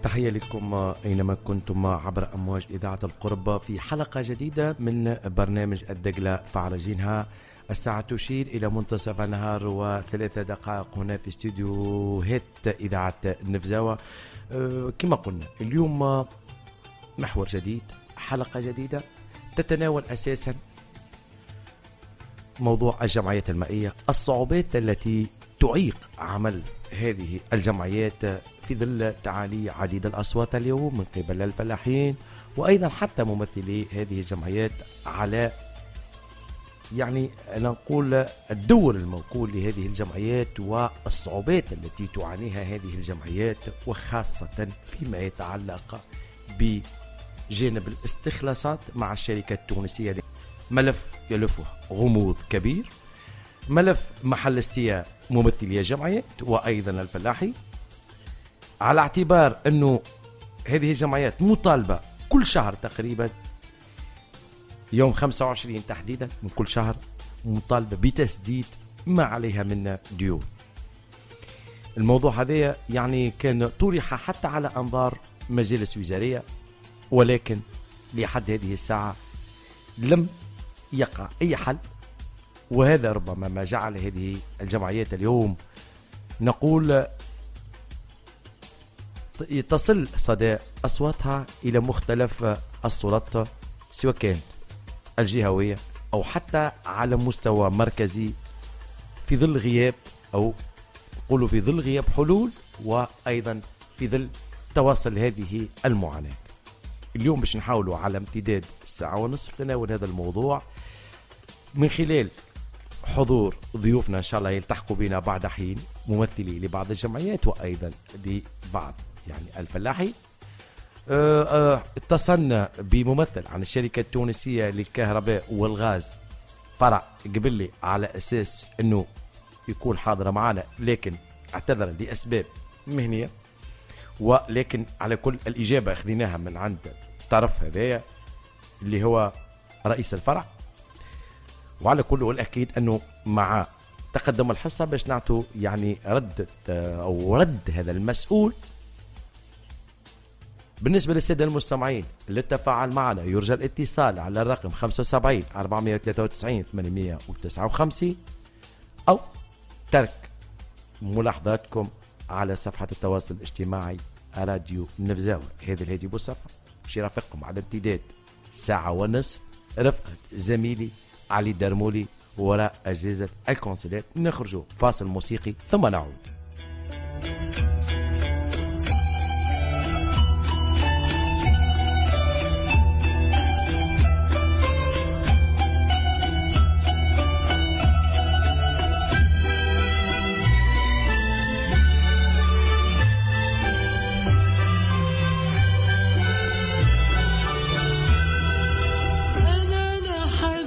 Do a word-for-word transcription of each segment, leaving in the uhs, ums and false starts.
تحية لكم أينما كنتم عبر أمواج إذاعة القرب في حلقة جديدة من برنامج الدقلة فعرجينها. الساعة تشير إلى منتصف النهار وثلاثة دقائق هنا في استوديو هيت إذاعة النفزاوة. أه كما قلنا اليوم محور جديد، حلقة جديدة تتناول أساسا موضوع الجمعيات المائية، الصعوبات التي تعيق عمل هذه الجمعيات في ظل تعالي عديد الأصوات اليوم من قبل الفلاحين وأيضا حتى ممثلي هذه الجمعيات على يعني نقول الدور الموكول لهذه الجمعيات والصعوبات التي تعانيها هذه الجمعيات، وخاصة فيما يتعلق بجانب الاستخلاصات مع الشركة التونسية. ملف يلفه غموض كبير، ملف محل استياء ممثلي الجمعيات وأيضا الفلاحي، على اعتبار أنه هذه الجمعيات مطالبة كل شهر تقريبا يوم خمسة وعشرين تحديدا من كل شهر مطالبة بتسديد ما عليها من ديون. الموضوع هذا يعني كان طرح حتى على أنظار مجالس وزارية، ولكن لحد هذه الساعة لم يقع أي حل، وهذا ربما ما جعل هذه الجمعيات اليوم نقول تصل صدى أصواتها إلى مختلف السلطات سواء كانت الجهوية أو حتى على مستوى مركزي، في ظل غياب أو نقولوا في ظل غياب حلول، وأيضا في ظل تواصل هذه المعاناة. اليوم باش نحاولوا على امتداد ساعة ونصف تناول هذا الموضوع من خلال حضور ضيوفنا إن شاء الله يلتحقوا بنا بعد حين، ممثلي لبعض الجمعيات وأيضا لبعض يعني الفلاحي. اه اه اتصلنا بممثل عن الشركة التونسية للكهرباء والغاز فرع قبلي على أساس أنه يكون حاضر معنا، لكن اعتذر لأسباب مهنية، ولكن على كل الإجابة أخذناها من عند طرف هذايا اللي هو رئيس الفرع، وعلى كل والأكيد أنه مع تقدم الحصة باش نعطوا يعني رد أو رد هذا المسؤول. بالنسبة للسادة المستمعين اللي تفاعل معنا يرجى الاتصال على الرقم خمسة وسبعين أربعمائة وثلاثة وتسعين ثمانمائة وتسعة وخمسين أو ترك ملاحظاتكم على صفحة التواصل الاجتماعي راديو النفزاوة. هذا الهادي بوصفة باش يرافقكم على امتداد ساعة ونصف رفقة زميلي علي درمولي وراء أجهزة الكونسولات. نخرجوا فاصل موسيقي ثم نعود.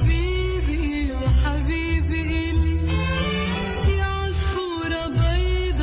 حبيبي وحبيبي يا عصفورة بيضة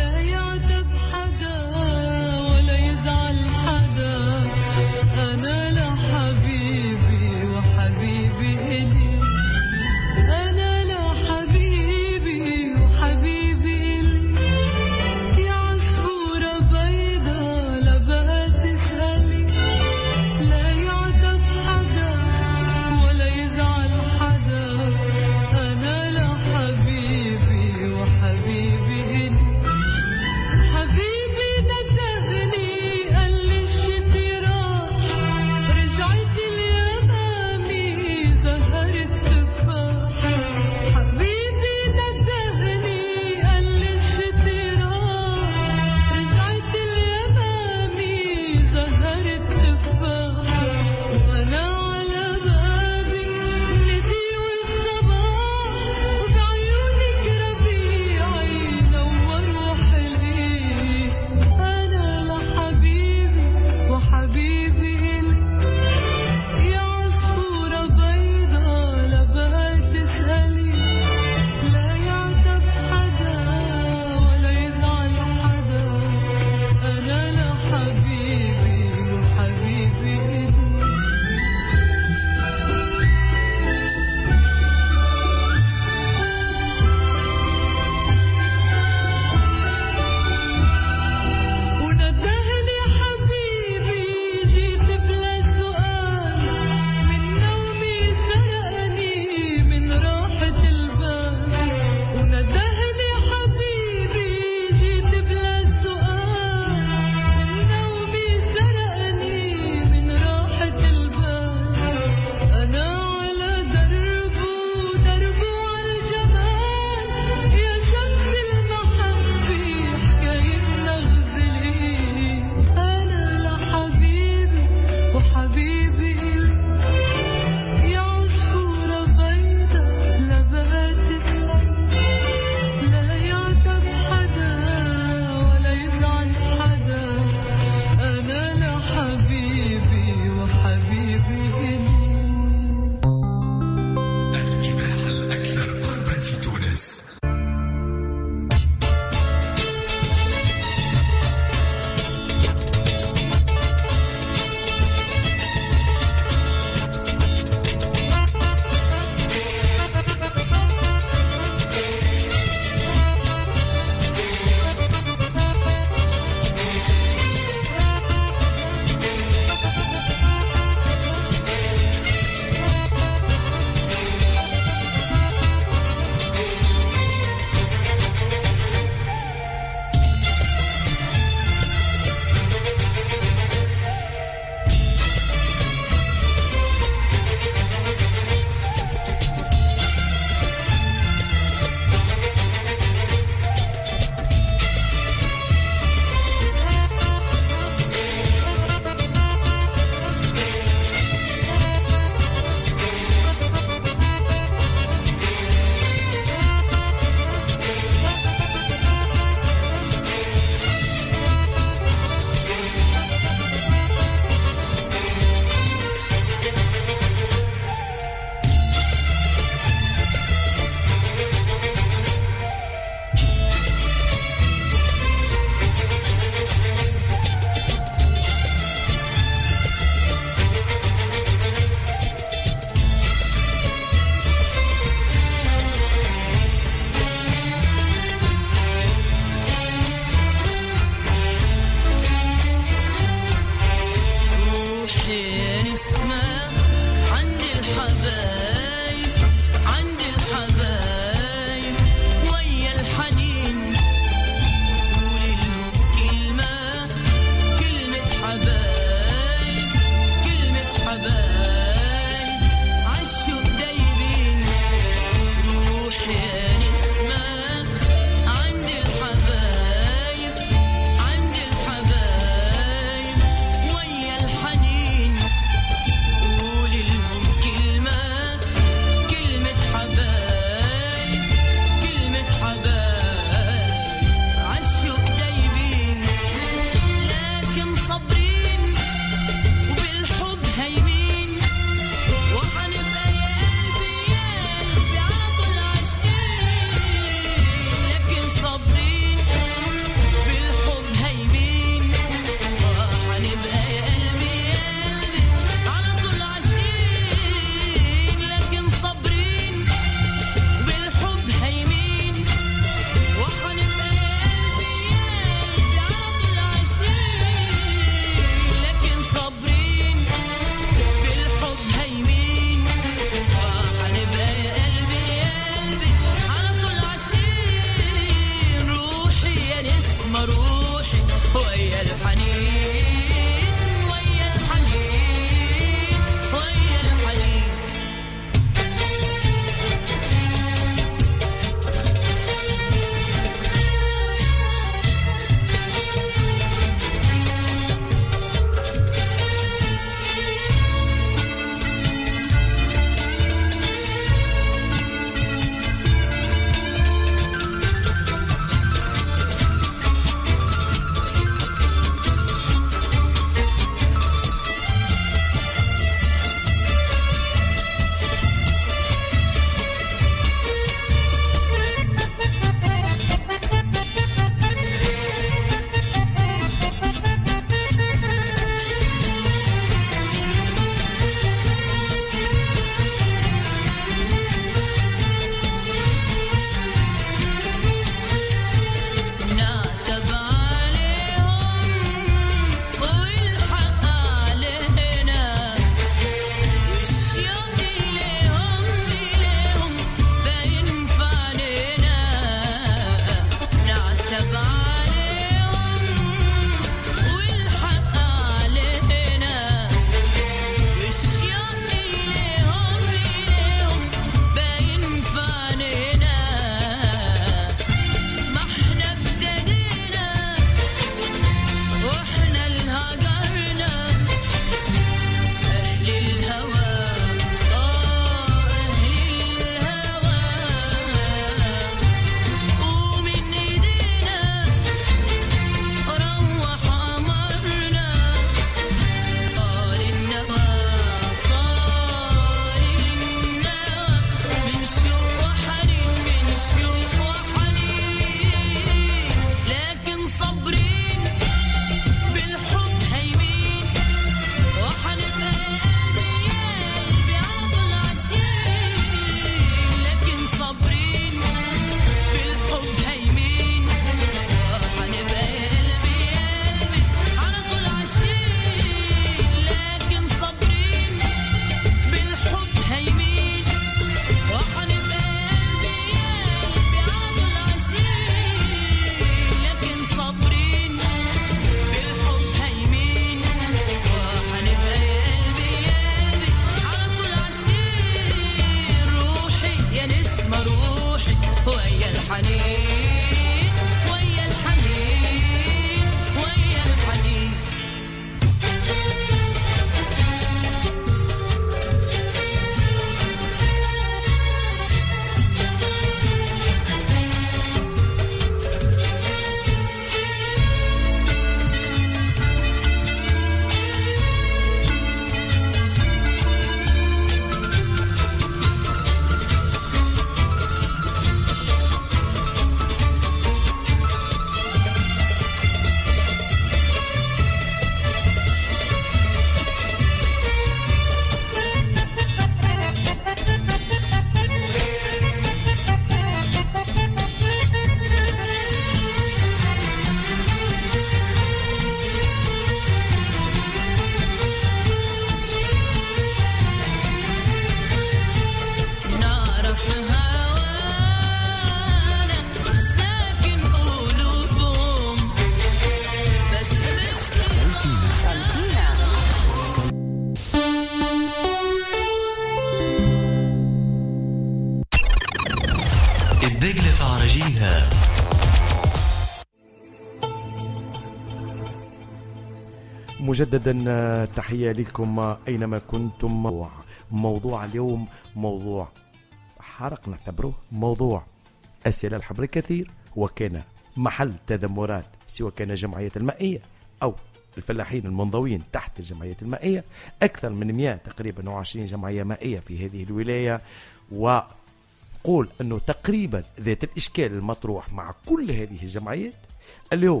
مجددا تحية لكم أينما كنتم. موضوع اليوم موضوع حرق نعتبره موضوع أسئلة الحبر الكثير، وكان محل تذمرات سواء كان جمعية المائية أو الفلاحين المنضوين تحت الجمعية المائية. أكثر من مئة تقريبا وعشرين جمعية مائية في هذه الولاية، وقول أنه تقريبا ذات الإشكال المطروح مع كل هذه الجمعيات. اليوم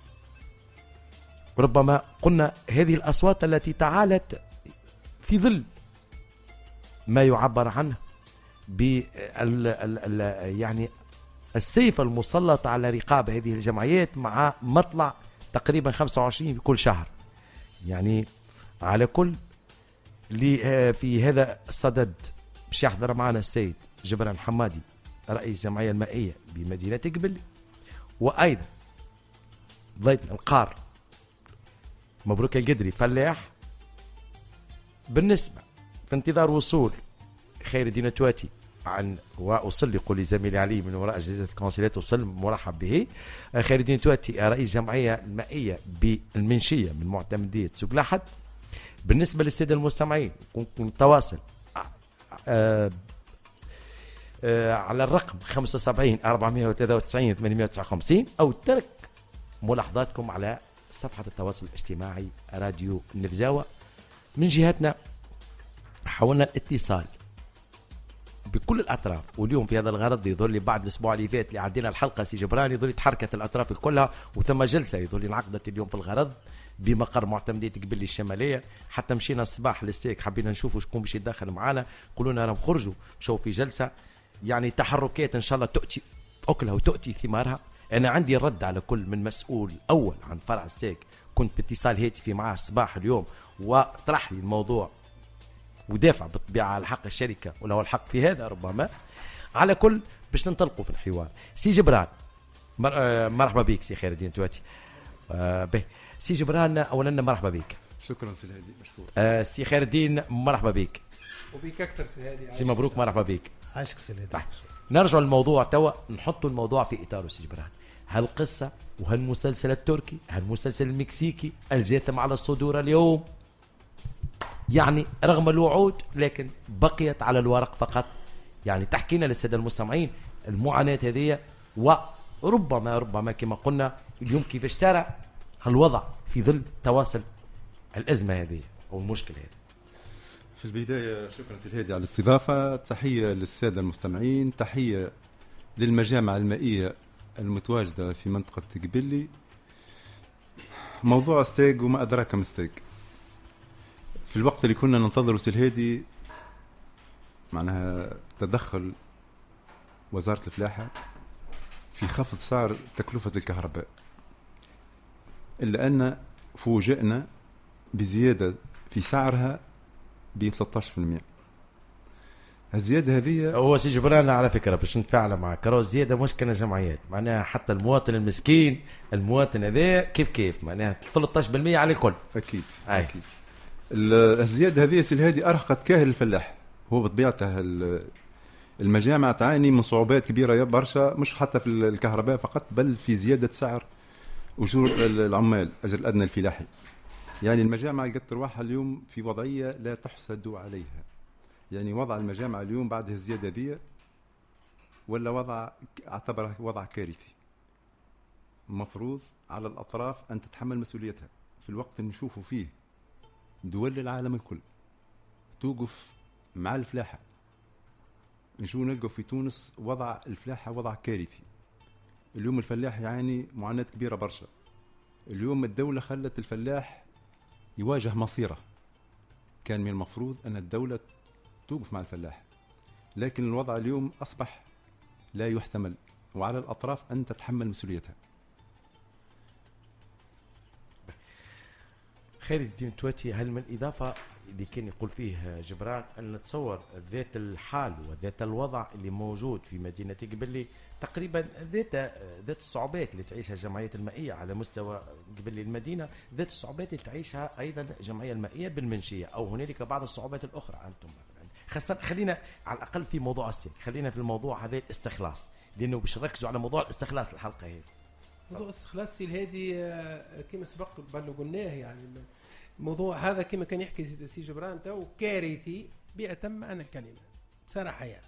ربما قلنا هذه الأصوات التي تعالت في ظل ما يعبر عنه بال يعني السيف المسلط على رقاب هذه الجمعيات مع مطلع تقريبا خمسة وعشرين في كل شهر. يعني على كل اللي في هذا الصدد باش يحضر معنا السيد جبران حمادي رئيس الجمعية المائية بمدينة قبلي، وأيضا ضيفنا القار مبروك القدري فلاح. بالنسبة في انتظار وصول خير الدين تواتي عن وأصل يقول زميلي علي من وراء أجهزة الكونسيلات، وصل مرحب به. خير الدين تواتي رئيس جمعية المائية بالمنشية من معتمدية سوق الأحد. بالنسبة للسادة المستمعين كنت متواصل آه آه على الرقم خمسة وسبعين أربعمائة وثلاثة وتسعين ثمانمائة وتسعة وخمسين أو ترك ملاحظاتكم على صفحة التواصل الاجتماعي راديو النفزاوة. من جهتنا حاولنا الاتصال بكل الأطراف، واليوم في هذا الغرض يظل لي بعد الأسبوع اللي فات اللي عدينا الحلقة سي جبران يظل تحركت الأطراف كلها، وثم جلسة يظل انعقدت اليوم في الغرض بمقر معتمدية قبلي الشمالية. حتى مشينا الصباح للستيك حبينا نشوفوا شكون باش يتدخل معنا، قولونا راهم خرجوا مشوا في جلسة. يعني تحركات إن شاء الله تؤتي أكلها وتؤتي ثمارها. أنا عندي رد على كل من مسؤول أول عن فرع الستيك، كنت باتصال هاتفي معه الصباح اليوم وطرح لي الموضوع ودافع بالطبيعة على حق الشركة وله الحق في هذا. ربما على كل باش ننطلقوا في الحوار. سي جبران مر... آه مرحبا بك سي خير الدين تواتي. آه به سي جبران أولا مرحبا بك. شكرا سي الهادي مشكور. آه سي خير الدين مرحبا بك. وبيك أكثر سي الهادي. سي مبروك مرحبا بك. عايشك سي الهادي. نرجع للموضوع توا، نحطوا الموضوع في إطاره سي جبران. هالقصة وهالمسلسل التركي هالمسلسل المكسيكي الجاثم على الصدور اليوم، يعني رغم الوعود لكن بقيت على الورق فقط. يعني تحكينا للسادة المستمعين المعاناة هذه، وربما ربما كما قلنا اليوم كيفاش ترى هالوضع في ظل تواصل الأزمة هذه أو المشكلة هذه. في البداية شكرا سي الهادي على الاستضافة، تحية للسادة المستمعين، تحية للمجامع المائية المتواجدة في منطقة قبلي. موضوع ستيك وما أدراك ما ستيك. في الوقت اللي كنا ننتظر سي الهادي معناها تدخل وزارة الفلاحة في خفض سعر تكلفة الكهرباء، إلا أن فوجئنا بزيادة في سعرها ب ثلاثة عشر بالمئة. الزيادة هذه هو سي جبران على فكرة باش نتفاعل معك، راهو الزيادة مش كان جمعيات، معناها حتى المواطن المسكين المواطن هذا كيف كيف معناها ثلاثة عشر بالمئة على الكل. أكيد أي. أكيد. الزيادة هذه سي الهادي أرهقت كاهل الفلاح. هو بطبيعته المجامع تعاني من صعوبات كبيرة برشا، مش حتى في الكهرباء فقط بل في زيادة سعر أجور العمال أجر الأدنى الفلاحي. يعني المجامع لقت رواحها اليوم في وضعية لا تحسد عليها. يعني وضع المجامع اليوم بعد الزيادة دي ولا وضع اعتبره وضع كارثي. مفروض على الأطراف أن تتحمل مسؤوليتها في الوقت اللي نشوفوا فيه دول العالم الكل توقف مع الفلاحة. نشوف نلقوا في تونس وضع الفلاحة وضع كارثي. اليوم الفلاح يعاني معاناة كبيرة برشا. اليوم الدولة خلت الفلاح يواجه مصيره. كان من المفروض أن الدولة توقف مع الفلاح، لكن الوضع اليوم أصبح لا يحتمل، وعلى الأطراف أن تتحمل مسؤوليتها. خير الدين تواتي، هل من إضافة اللي كان يقول فيه جبران أن نتصور ذات الحال وذات الوضع اللي موجود في مدينة قبلي تقريبا ذات ذات الصعوبات اللي تعيشها الجمعية المائية على مستوى قبلي المدينة، ذات الصعوبات اللي تعيشها أيضا الجمعية المائية بالمنشية، أو هنالك بعض الصعوبات الأخرى أنتم خاصة. خلينا على الأقل في موضوع السير، خلينا في الموضوع هذا الاستخلاص، لأنه باش نركزوا على موضوع الاستخلاص الحلقة هذه. موضوع استخلاص السيل هذه كما سبق بل قلناه، يعني الموضوع هذا كما كان يحكي سي جبران تو كارثي بأتم معنى الكلمة صراحة. يعني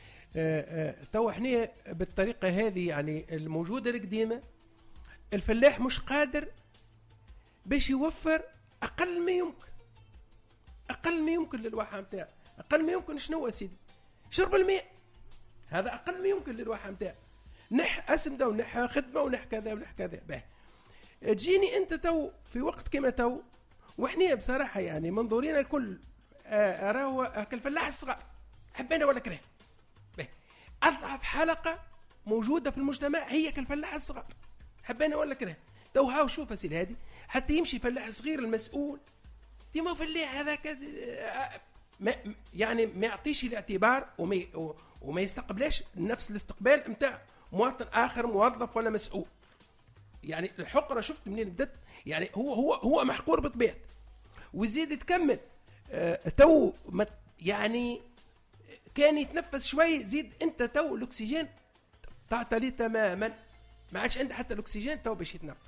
تو احنا بالطريقة هذه يعني الموجودة القديمة الفلاح مش قادر باش يوفر أقل ما يمكن، أقل ما يمكن للواحة متاعه. أقل ما يمكن شنو سيدي؟ شرب الماء، هذا أقل ما يمكن للواحة متاعه. نح أسمده ونح خدمة ونح كذا ونح كذا. به تجيني أنت تو في وقت كما تو وإحنا بصراحة يعني منظورين الكل أراه كالفلاح الصغار حبينا ولا كره. به أضعف حلقة موجودة في المجتمع هي كالفلاح الصغار حبينا ولا كره. تو هاو شوف أسيل هذه حتى يمشي فلاح صغير المسؤول ديما فلاح هذاك ما يعني ما يعطيش الاعتبار وما وما يستقبلش نفس الاستقبال نتاع مواطن آخر موظف ولا مسؤول. يعني الحقرة شفت منين بدت، يعني هو هو هو محقور بطبيعته وزيد تكمل. اه تو يعني كان يتنفس شوي زيد انت تو الاكسجين تعطى تماما، ما عادش عنده حتى الاكسجين تو باش يتنفس.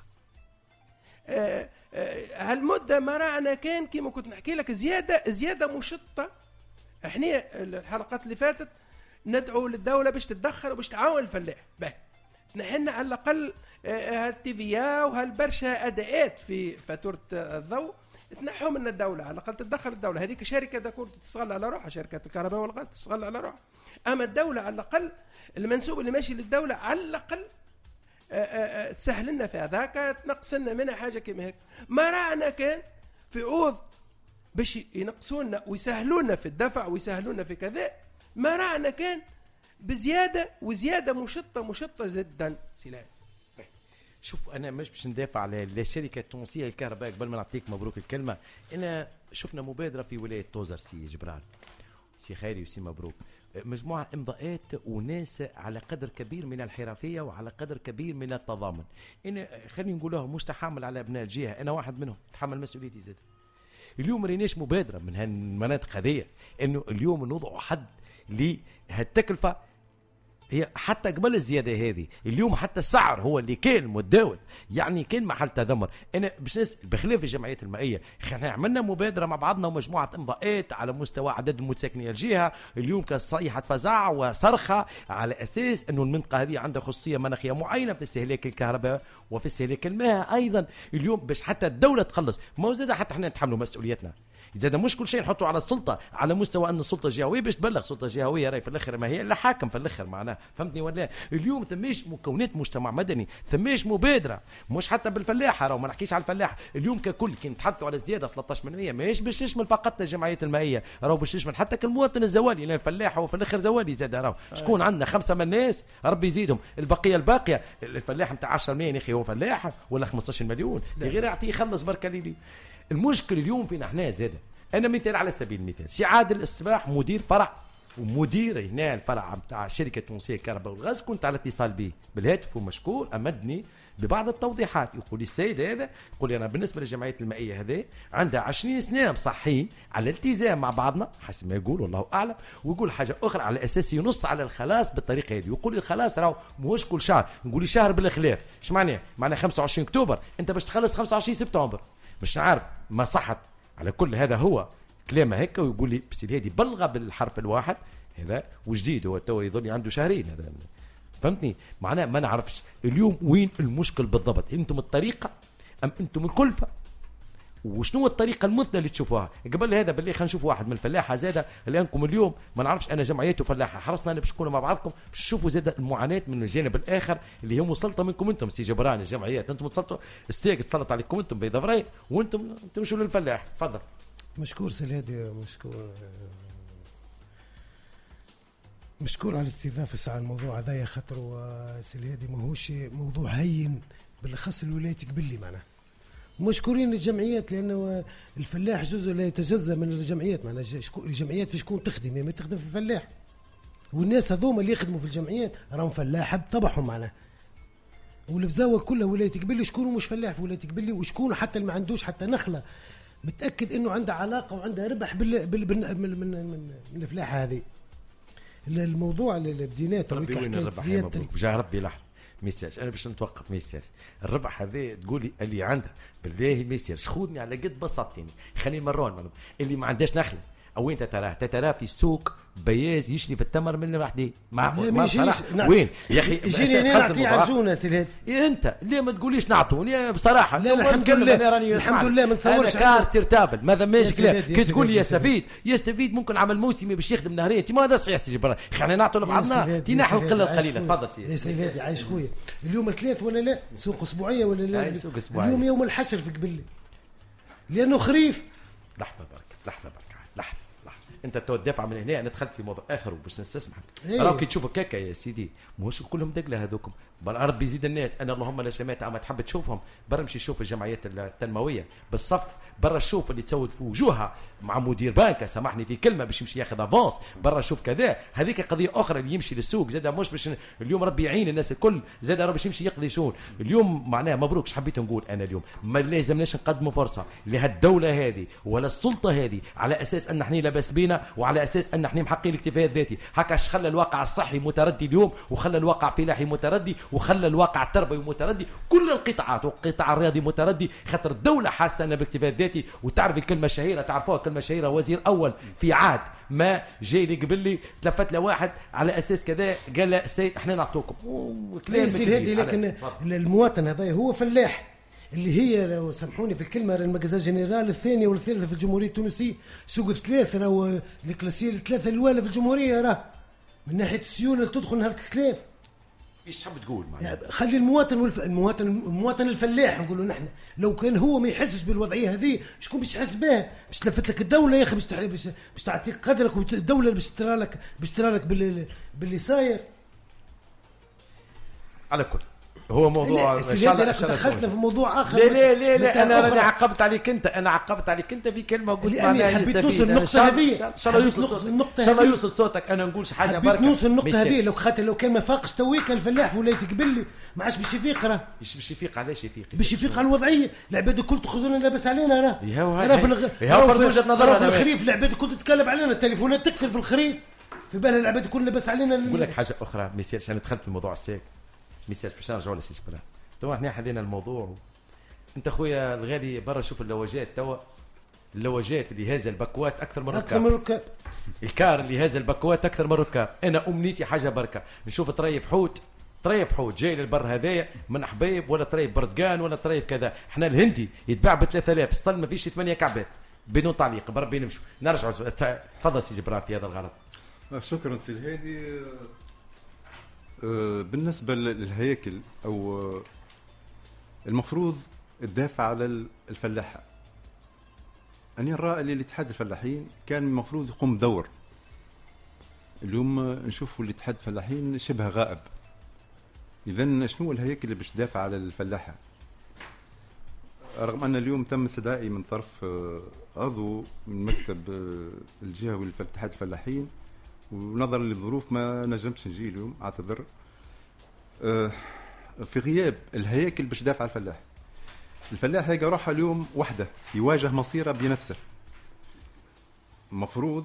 اه اه هالمده ما رانا كان كيما كنت نحكي لك زياده زياده مشطه. احنا الحلقات اللي فاتت ندعو للدوله باش تتدخل وباش تعاون الفلاح. به نحن على الاقل هالتيفيا وهالبرشا اداءات في فاتوره الضوء تنحوا من الدوله، على الاقل تتدخل الدوله. هذيك شركه تكون تستغل على روحها، شركه الكهرباء والغاز تستغل على روحها. اما الدوله على الاقل المنسوب اللي ماشي للدوله على الاقل تسهل لنا في هذاك، تنقص لنا منها حاجه كما هيك. ما رانا كان في عوض باش ينقصونا ويسهلونا في الدفع ويسهلونا في كذا، ما رانا كان بزياده وزياده مشطه مشطه جدا. سلام شوف انا مش باش ندافع على الشركه التونسيه الكهرباء قبل ما نعطيك مبروك الكلمه. انا شفنا مبادره في ولايه توزر سي جبران سي خيري وسي مبروك، مجموعه امضاءات وناس على قدر كبير من الحرفيه وعلى قدر كبير من التضامن. انا خلينا نقولها مش تحمل على ابناء الجهه، انا واحد منهم تحمل مسؤوليتي زاد. اليوم ريناش مبادره من هالمناطق هذه انه اليوم نوضعوا حد لهالتكلفه. هي حتى قبل الزياده هذه اليوم حتى السعر هو اللي كان متداول، يعني كان محل تذمر. انا باش نسال بخلاف الجمعيات المائيه، احنا عملنا مبادره مع بعضنا ومجموعه امضاءات على مستوى عدد المتساكنين الجهه. اليوم كصيحه فزع وصرخه على اساس انه المنطقه هذه عندها خصوصيه مناخيه معينه في استهلاك الكهرباء وفي استهلاك الماء ايضا. اليوم باش حتى الدوله تخلص، ما زاد حتى احنا نتحملوا مسؤوليتنا. زاد مش كل شيء نحطه على السلطه، على مستوى ان السلطه الجهويه باش تبلغ. السلطه الجهويه راهي في الاخر ما هي الا حاكم في الاخر معناها، فهمتني ولا؟ اليوم ثماش مكونات مجتمع مدني، ثماش مبادره مش حتى بالفلاحه، راهو ما نحكيش على الفلاح. اليوم ككل كي نتحدثوا على الزياده ثلاثة عشر بالمئة ماهيش باش تشمل فقط الجمعيات المائيه، راهو باش تشمل حتى كالمواطن الزوالي، لان الفلاح هو في الاخر زوالي زاد. راهو شكون عندنا خمسه من الناس ربي يزيدهم، البقيه الباقيه الفلاح نتاع عشرة ملايين يا اخي هو فلاح ولا خمسة عشر مليون غير يعطيه يخلص بركه ليلي. المشكل اليوم فينا احنا زاد. انا مثال على سبيل المثال سي عادل الصباح مدير فرع ومدير هنا الفرع نتاع شركه تونسيه الكهرباء والغاز، كنت على اتصال به بالهاتف ومشكور امدني ببعض التوضيحات. يقول لي السيد هذا، يقول لي انا بالنسبه للجمعيات المائيه هذه عندها عشرين سنه صحيين على التزام مع بعضنا حسب ما يقول والله اعلم، ويقول حاجه اخرى على اساس ينص على الخلاص بالطريقه هذه. يقول لي الخلاص راهو مش كل شهر، نقول لي شهر بالاخلاف. ايش معناه؟ معناه خمسة وعشرين اكتوبر انت باش تخلص خمسة وعشرين سبتمبر، مش عارف ما صحت. على كل هذا هو كلامه هيك، ويقول لي بس هذه بلغه بالحرف الواحد هذا وجديد، هو تو يظل عنده شهرين هذا، فهمتني؟ معناه ما نعرفش اليوم وين المشكل بالضبط. انتم الطريقه ام انتم الكلفه؟ وشنو الطريقه المثلى اللي تشوفوها؟ قبل هذا باللي خلينا نشوف واحد من الفلاحه زاده لانكم اليوم ما نعرفش انا جمعيته فلاحه، حرصنا انا باش نكونوا مع بعضكم باش تشوفوا زاده المعاناه من الجانب الاخر اللي هي مسلطه منكم انتم سي جبران. الجمعيات انتم تسلطوا استيق تسلط عليكم انتم بيض فري وانتم تمشوا للفلاح. تفضل. مشكور سيدي، مشكور مشكور على الاستضافه ساعه الموضوع هذا، خاطر سيدي ماهوش موضوع هين بالاخص الولايات قبلي معناها. مشكورين للجمعيات لانه الفلاح جزء لا يتجزا من الجمعيات، معناها الجمعيات في شكون تخدم؟ ما تخدم في الفلاح، والناس هذوما اللي يخدموا في الجمعيات راهم فلاحه بطبعهم معناها. والفزاوه كلها ولايه قبلي شكون مش فلاح في ولايه قبلي، وشكون حتى اللي ما عندوش حتى نخله متاكد انه عنده علاقه وعنده ربح بال بال بال من من من الفلاحه هذه. الموضوع اللي بديناه ربي وين الربح يا مبروك بجاه ربي لحظه ميساج انا باش نتوقف ميساج الربح هذا تقولي اللي عنده بالله ميساج خذني على قد بسطتني خليني مرون اللي ما عندهاش نخله او انت تراه تراه في السوق بياز يشري في التمر من وحده مع ما صراحه وين يا اخي يجيني نعطي عزونه سي انت ليه ما تقوليش نعطوني بصراحه لا الحمد لله الحمد لله ما نتصورش كارت ترتابل ماذا ماشي كلام كي تقول لي يستفيد يستفيد ممكن عمل موسمي باش يخدم نهارين انت ما هذا صحيح سي جبران خلينا نعطوا لبعضنا تنحوا القله القليله تفضل سي سيدي عايش خويا اليوم ثلاث ولا لا سوق اسبوعيه ولا لا اليوم يوم الحشر في قبل لانه خريف لحظه برك لحظه برك لحظه انت تدافع من هنا انا دخلت في موضوع اخر وباش نستسمحك إيه. راك تشوفوا كاكا يا سيدي ماهوش كلهم دقله هذوكم بالارض بيزيد الناس انا اللهم لا شمات اما تحب تشوفهم برا مشي شوف الجمعيات التنمويه بالصف برا شوف اللي تسود في وجوهها مع مدير بنك سامحني في كلمه باش يمشي ياخذ افونس برا شوف كذا هذيك قضيه اخرى اللي يمشي للسوق زاد مش باش اليوم ربي يعين الناس الكل زاد ربي يمشي يقضي شؤون اليوم معناها مبروك اش حبيت نقول انا اليوم ما لازمناش نقدموا فرصه لهالدوله هذه ولا السلطه هذه على اساس ان احنا لاباس بينا وعلى اساس ان احنا محققين الاكتفاء الذاتي هكا اش خلى الواقع الصحي متردي اليوم وخلى الواقع الفلاحي متردي وخلى الواقع التربوي متردي كل القطاعات والقطاع الرياضي متردي خاطر الدوله حاسه انها بالاكتفاء الذاتي وتعرف الكلمه الشهيره تعرفوها كلمه شهيره وزير اول في عهد ما جاي لي قبل لي تلفت له واحد على اساس كذا قال له السيد احنا نعطوكم كلام هذه لكن المواطن هذا هو فلاح اللي هي لو سامحوني في الكلمه المجازا جنرال الثانيه والثالثه في الجمهوريه التونسيه سوق ثلاثه راهو الكلاسيه الثلاثه الاولى في الجمهوريه راه من ناحيه السيوله اللي تدخل نهار الثلاث ايش تحب تقول يعني خلي المواطن والف... المواطن المواطن الفلاح نقولوا نحن لو كان هو ما يحسش بالوضعيه هذه شكون باش يحس بها باش تلفت لك الدوله يا اخي باش تح... باش تعطيك قدرك والدوله باش ترى لك باش ترى لك بال... باللي صاير على كل هو موضوع ان شاء الله دخلتنا في موضوع اخر لا لا لا, لا انا راني عقبت عليك انت انا عقبت عليك انت في كلمه قلت معناها حبيت نوصل النقطه هذه ان شاء الله يوصل النقطه ان شاء الله يوصل صوتك انا نقولش حاجه بركه نوصل النقطه هذه لو خاطر لو كان ما فاقش تويك الفلاح في ولايه قبلي ما عادش باش يفيق راه باش يفيق علاش يفيق باش يفيق على الوضعيه العباد الكل تخرجوا لنا لاباس علينا راه راه في وجهه نظر في الخريف العباد الكل تتكلم علينا التليفونات تكثر في الخريف في بالها العباد الكل لاباس علينا نقول لك حاجه اخرى ما يصيرش انا دخلت في الموضوع الساك ما يصيرش باش نرجعوا لسيس بلا تو احنا حدينا الموضوع و... انت خويا الغالي برا شوف اللواجات توا اللواجات اللي هذا البكوات اكثر من اكثر من الركاب الكار اللي هذا البكوات اكثر من الركاب انا امنيتي حاجه بركه نشوف طريف حوت طريف حوت جاي للبر هذايا من حبيب ولا طريف بردقان ولا طريف كذا احنا الهندي يتباع ب ثلاثة آلاف السطل ما فيش ثمانية كعبات بدون تعليق بربي نمشوا نرجعوا تفضل سي جبران في هذا الغرض. شكرا سي الهادي. بالنسبه للهياكل او المفروض الدافع على الفلاحة أنا نرى اللي الاتحاد الفلاحين كان المفروض يقوم بدور اليوم نشوفوا الاتحاد الفلاحين شبه غائب إذن شنو الهياكل اللي باش تدافع على الفلاحة رغم أن اليوم تم استدعائي من طرف عضو من مكتب الجهوي للاتحاد الفلاحين ونظرا للظروف ما نجمتش نجي اليوم أعتذر في غياب الهياكل باش دافع على الفلاح. الفلاح هيك روحه اليوم وحده يواجه مصيره بنفسه. مفروض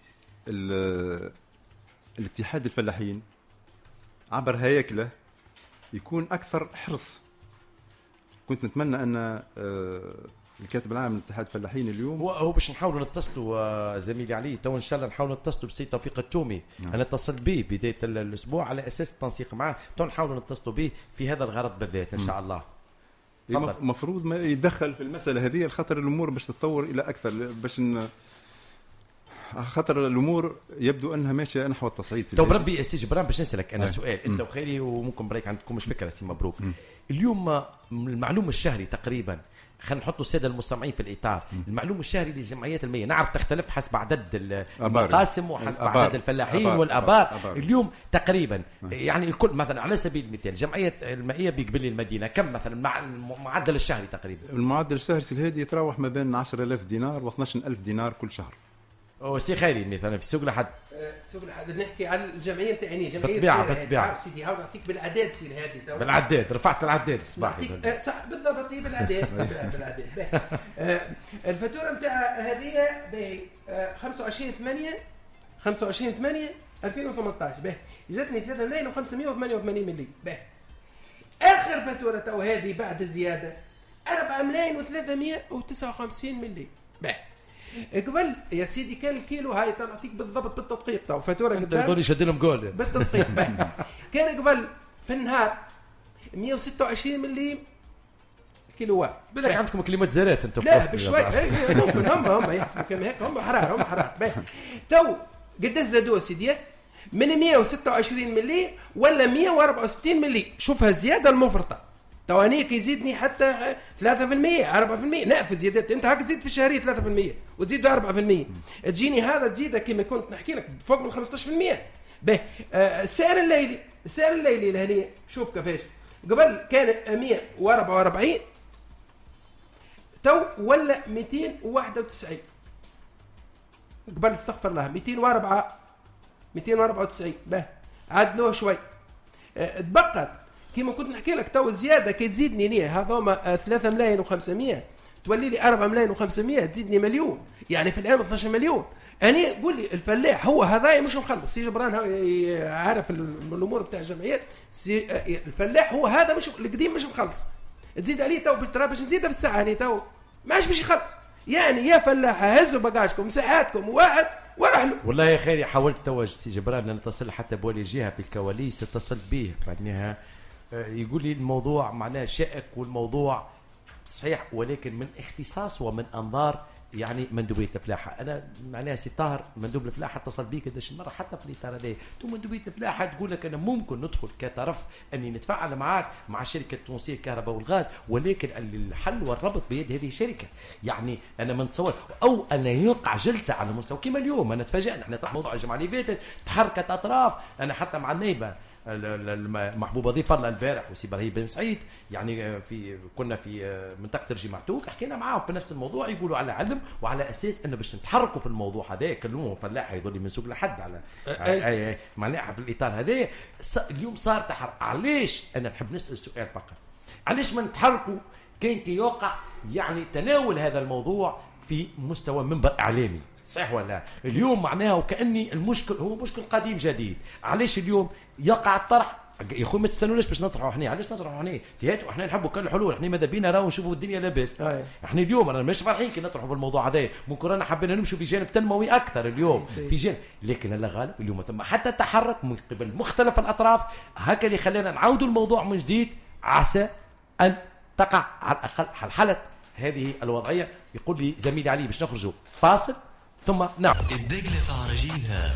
الاتحاد الفلاحين عبر هياكله يكون اكثر حرص. كنت نتمنى ان الكاتب العام للاتحاد الفلاحين اليوم هو هو باش نحاولوا نتصلوا زميلي علي تو ان شاء الله نحاولوا نتصلوا بسي توفيق التومي. نعم. انا اتصلت به بدايه الاسبوع على اساس التنسيق معه تو نحاولوا نتصلوا به في هذا الغرض بالذات ان شاء الله. المفروض ما يدخل في المساله هذه الخطر الامور باش تتطور الى اكثر باش ن... خطر الامور يبدو انها ماشيه نحو التصعيد. تو بربي يا سي جبران باش نسالك انا سؤال انت وخيري وممكن بريك عندكم مش فكره سي مبروك. م. اليوم المعلوم الشهري تقريبا خلينا نحطوا الساده المستمعين في الاطار. م. المعلوم الشهري للجمعيات الماليه نعرف تختلف حسب عدد المقاسم وحسب عدد الفلاحين أبار. والابار أبار. أبار. اليوم تقريبا م. يعني الكل مثلا على سبيل المثال جمعيه المائيه بقبل المدينه كم مثلا مع المعدل الشهري تقريبا؟ المعدل الشهري الهادي يتراوح ما بين عشرة آلاف دينار و اثني عشر ألف دينار كل شهر. او سي خيري مثلا في سوق لحد سوق لحد نحكي على الجمعيه نتاعني جمعيه بالطبيعه بالطبيعه سيدي هاو نعطيك بالاعداد سي هادي تو بالعداد رفعت العداد الصباح صح بالضبط بالعداد بالعداد الفاتوره نتاع هذه باهي خمسة وعشرين ثمانية خمسة وعشرين ثمانية ألفين وثمانية عشر باهي جاتني ثلاثة ملايين وخمسمائة وثمانية وثمانين مليون باهي اخر فاتوره تو هذه بعد الزياده أربعة ملايين وثلاثمائة وتسعة وخمسين مليون. به قبل يا سيدي كان الكيلو هاي تعطيك بالضبط بالتدقيق تو فاتوره قدام يقول يشد لهم قول بالتدقيق. كان قبل في النهار مئة وستة وعشرين مليم كيلو واحد. بالك عندكم كلمات زرات انتم لا بشوي ممكن هم هم يحسبوا كم هيك هم حرار هم حرار. تو قداش زادوا سيدي من مئة وستة وعشرين مليم ولا مئة وأربعة وستين مليم. شوفها الزياده المفرطه تو هنيك يزيدني حتى ثلاثة بالمئة أربعة بالمئة نقف زيادات. انت هاك تزيد في الشهريه ثلاثة بالمئة وتزيد أربعة بالمئة تجيني هذا تزيد كما كنت نحكي لك فوق من خمسة عشر بالمئة. به آه السعر الليلي السعر الليلي لهني شوف كيفاش قبل كان مئة وأربعة وأربعين تو ولا مئتين وواحد وتسعين. قبل استغفر الله مئتين وأربعة مئتين وأربعة وتسعين. به عدلوه شوي أه تبقت كيما كنت نحكي لك تو الزياده كي تزيدني نيه هذوما ثلاثة ملايين وخمسمائة تولي لي أربعة ملايين وخمسمائة تزيدني مليون يعني في العام اثناش مليون. أنا قول لي الفلاح هو هذا مش مخلص. سي جبران عارف الامور بتاع الجمعيات. الفلاح هو هذا مش القديم مش مخلص تزيد عليه تو بالتراب باش نزيدها في الساعه يعني تو ما عادش باش يخلص. يعني يا فلاحه هزوا بقاشكم مساحاتكم واحد وراح له. والله يا خيري حاولت توج سي جبران ان اتصل حتى بولي جهه في الكواليس اتصلت به معناها يقول لي الموضوع معناه شائك والموضوع صحيح ولكن من اختصاص ومن انظار يعني مندوبيه الفلاحه. انا معناها سي طاهر مندوب الفلاحه اتصل بي قداش مره حتى في الاطار هذا. تو مندوبيه الفلاحه تقول لك انا ممكن ندخل كطرف اني نتفاعل معك مع شركه تونسيه الكهرباء والغاز ولكن الحل والربط بيد هذه الشركه. يعني انا ما نتصور او ان يوقع جلسه على مستوى كما اليوم. انا تفاجئنا احنا طرح موضوع الجمعه اللي فاتت تحركت اطراف. انا حتى مع النيبه المحبوبه ضيف الله البارح وسي ابراهيم بن سعيد يعني في كنا في منطقه رجي معتوك حكينا معاهم في نفس الموضوع يقولوا على علم وعلى اساس انه باش نتحركوا في الموضوع هذا يكلموا فلاح يظل من سوق لحد على اي معناها في الاطار هذا. اليوم صار تحرك. علاش انا نحب نسال سؤال فقط علاش ما نتحركوا كان كي يوقع يعني تناول هذا الموضوع في مستوى منبر اعلامي صحيح ولا اليوم معناها وكاني المشكل هو مشكل قديم جديد. علاش اليوم يقع الطرح يا اخوي ما تستنوناش باش نطرحوا احنا. علاش نطرحوا احنا تياتوا احنا نحبوا كل الحلول. احنا ماذا بينا راهو نشوفوا الدنيا لاباس. احنا اليوم انا مش فرحين كي نطرحوا في الموضوع هذا. ممكن رانا حبينا نمشوا في جانب تنموي اكثر اليوم في جانب لكن لا غالب اليوم ثم حتى تحرك من قبل مختلف الاطراف هكا اللي خلينا نعاودوا الموضوع من جديد عسى ان تقع على الاقل حلحله هذه الوضعيه. يقول لي زميلي علي باش نخرجوا فاصل ثم نعم الدقلة في عراجينها.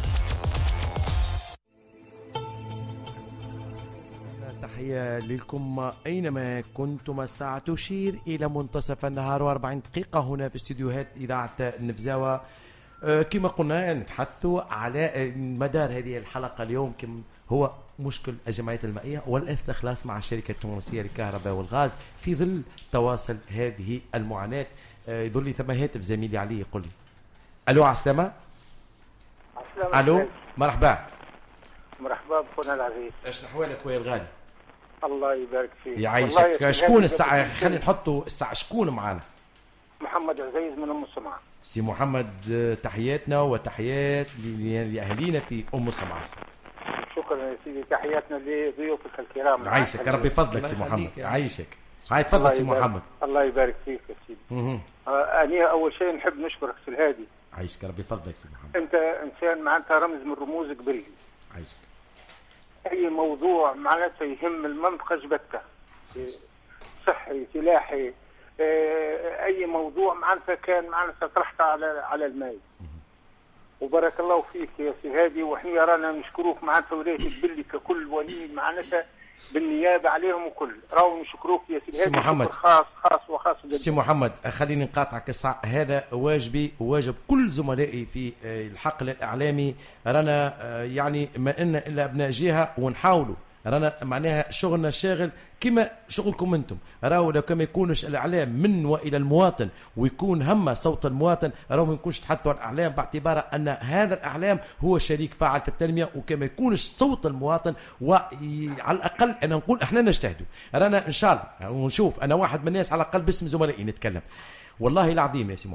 تحية لكم أينما كنتم. الساعة تشير إلى منتصف النهار وأربعين دقيقة هنا في استديوهات إذاعة النفزاوة. أه كما قلنا نتحدثوا على مدار هذه الحلقة اليوم كم هو مشكل الجمعيات المائية والاستخلاص مع الشركة التونسية للكهرباء والغاز في ظل تواصل هذه المعاناة. أه يظل لي ثم هاتف زميلي علي يقول لي الو عسلامة. الو مرحبا. مرحبا بخونا العزيز. ايش احوالك خويا الغالي؟ الله يبارك فيك. يعيشك. شكون الساعه خلينا نحطوا الساعه شكون معنا؟ محمد عزيز من ام السمعه. سي محمد تحياتنا وتحيات لاهالينا في ام السمعه. شكرا يا سيدي. تحياتنا لضيوفك الكرام. يعيشك ربي يفضلك سي محمد. يعيشك. هاي تفضل سي محمد. الله يبارك فيك يا سيدي. اها آه انا اول شيء نحب نشكرك سي الهادي. عايشك ربي يفضلك سي محمد. انت انسان معناتها رمز من رموز قبلي. عايشك. اي موضوع معناتها يهم المنطقه جبتها. صحي سلاحي آه اي موضوع معناتها كان معناتها طرحتها على على الماء. وبارك الله فيك يا سي هادي. وحنا رانا نشكروك معناتها ولايه قبلي ككل ولي معناتها بالنيابه عليهم وكل راهو نشكروك يا سي سي محمد. خاص خاص وخاص جدا. سي محمد خليني نقاطعك الساعة. هذا واجبي وواجب كل زملائي في الحقل الإعلامي. رانا يعني ما إن إلا أبناء جهة ونحاولوا رانا معناها شغلنا شاغل كما شغلكم انتم. راهو لو كما يكونش الاعلام من والى المواطن ويكون هم صوت المواطن راهو ما يكونش تحدثوا عن الاعلام باعتبار ان هذا الاعلام هو شريك فاعل في التنميه وكما يكونش صوت المواطن. وعلى الاقل انا نقول احنا نجتهدوا رانا ان شاء الله ونشوف. انا واحد من الناس على الاقل باسم زملائي نتكلم والله العظيم يا سي محمد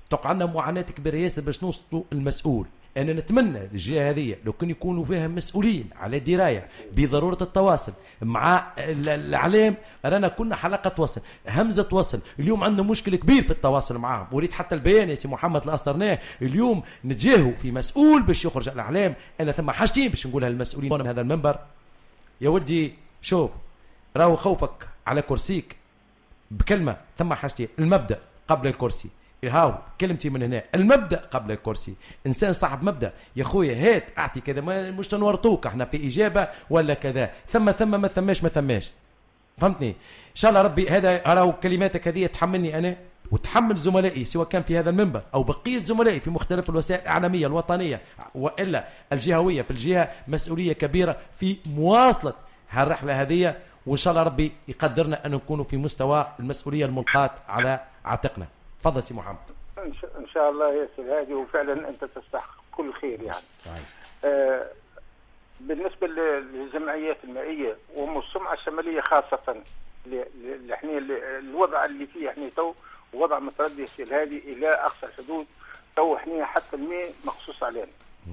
تقع عندنا معاناه كبيره ياسر باش نوصلوا المسؤول. انا نتمنى الجهه هذه لو كان يكونوا فيها مسؤولين على درايه بضروره التواصل مع الاعلام، رانا كنا حلقه وصل، همزه وصل. اليوم عندنا مشكل كبير في التواصل معهم، وريت حتى البيان يا سي محمد اللي اصدرناه اليوم نتجاهوا في مسؤول باش يخرج الاعلام. انا ثم حاجتين باش نقولها للمسؤولين من هذا المنبر، يا ولدي شوف راهو خوفك على كرسيك بكلمه، ثم حاجتين، المبدا قبل الكرسي. هاو كلمتي من هنا، المبدا قبل الكرسي. انسان صاحب مبدا يا خويا هات اعطي كذا، ما مش تنورطوك احنا في اجابه ولا كذا، ثم ثم ما ثماش ما ثماش، فهمتني؟ ان شاء الله ربي هذا راهو كلماتك هذه تحملني انا وتحمل زملائي سواء كان في هذا المنبر او بقيه زملائي في مختلف الوسائل الاعلاميه الوطنيه والا الجهويه في الجهه، مسؤوليه كبيره في مواصله هالرحله هذه، وان شاء الله ربي يقدرنا ان نكونوا في مستوى المسؤوليه الملقاة على عاتقنا. تفضل سي محمد. ان شاء الله يا سي هادي، وفعلا انت تستحق كل خير يعني. آه بالنسبه للجمعيات المائيه والسمعه الشماليه خاصه، احنا الوضع اللي فيه احنا تو وضع متردي يا سي هادي الى اقصى الحدود. تو احنا حتى الماء مخصوص علينا،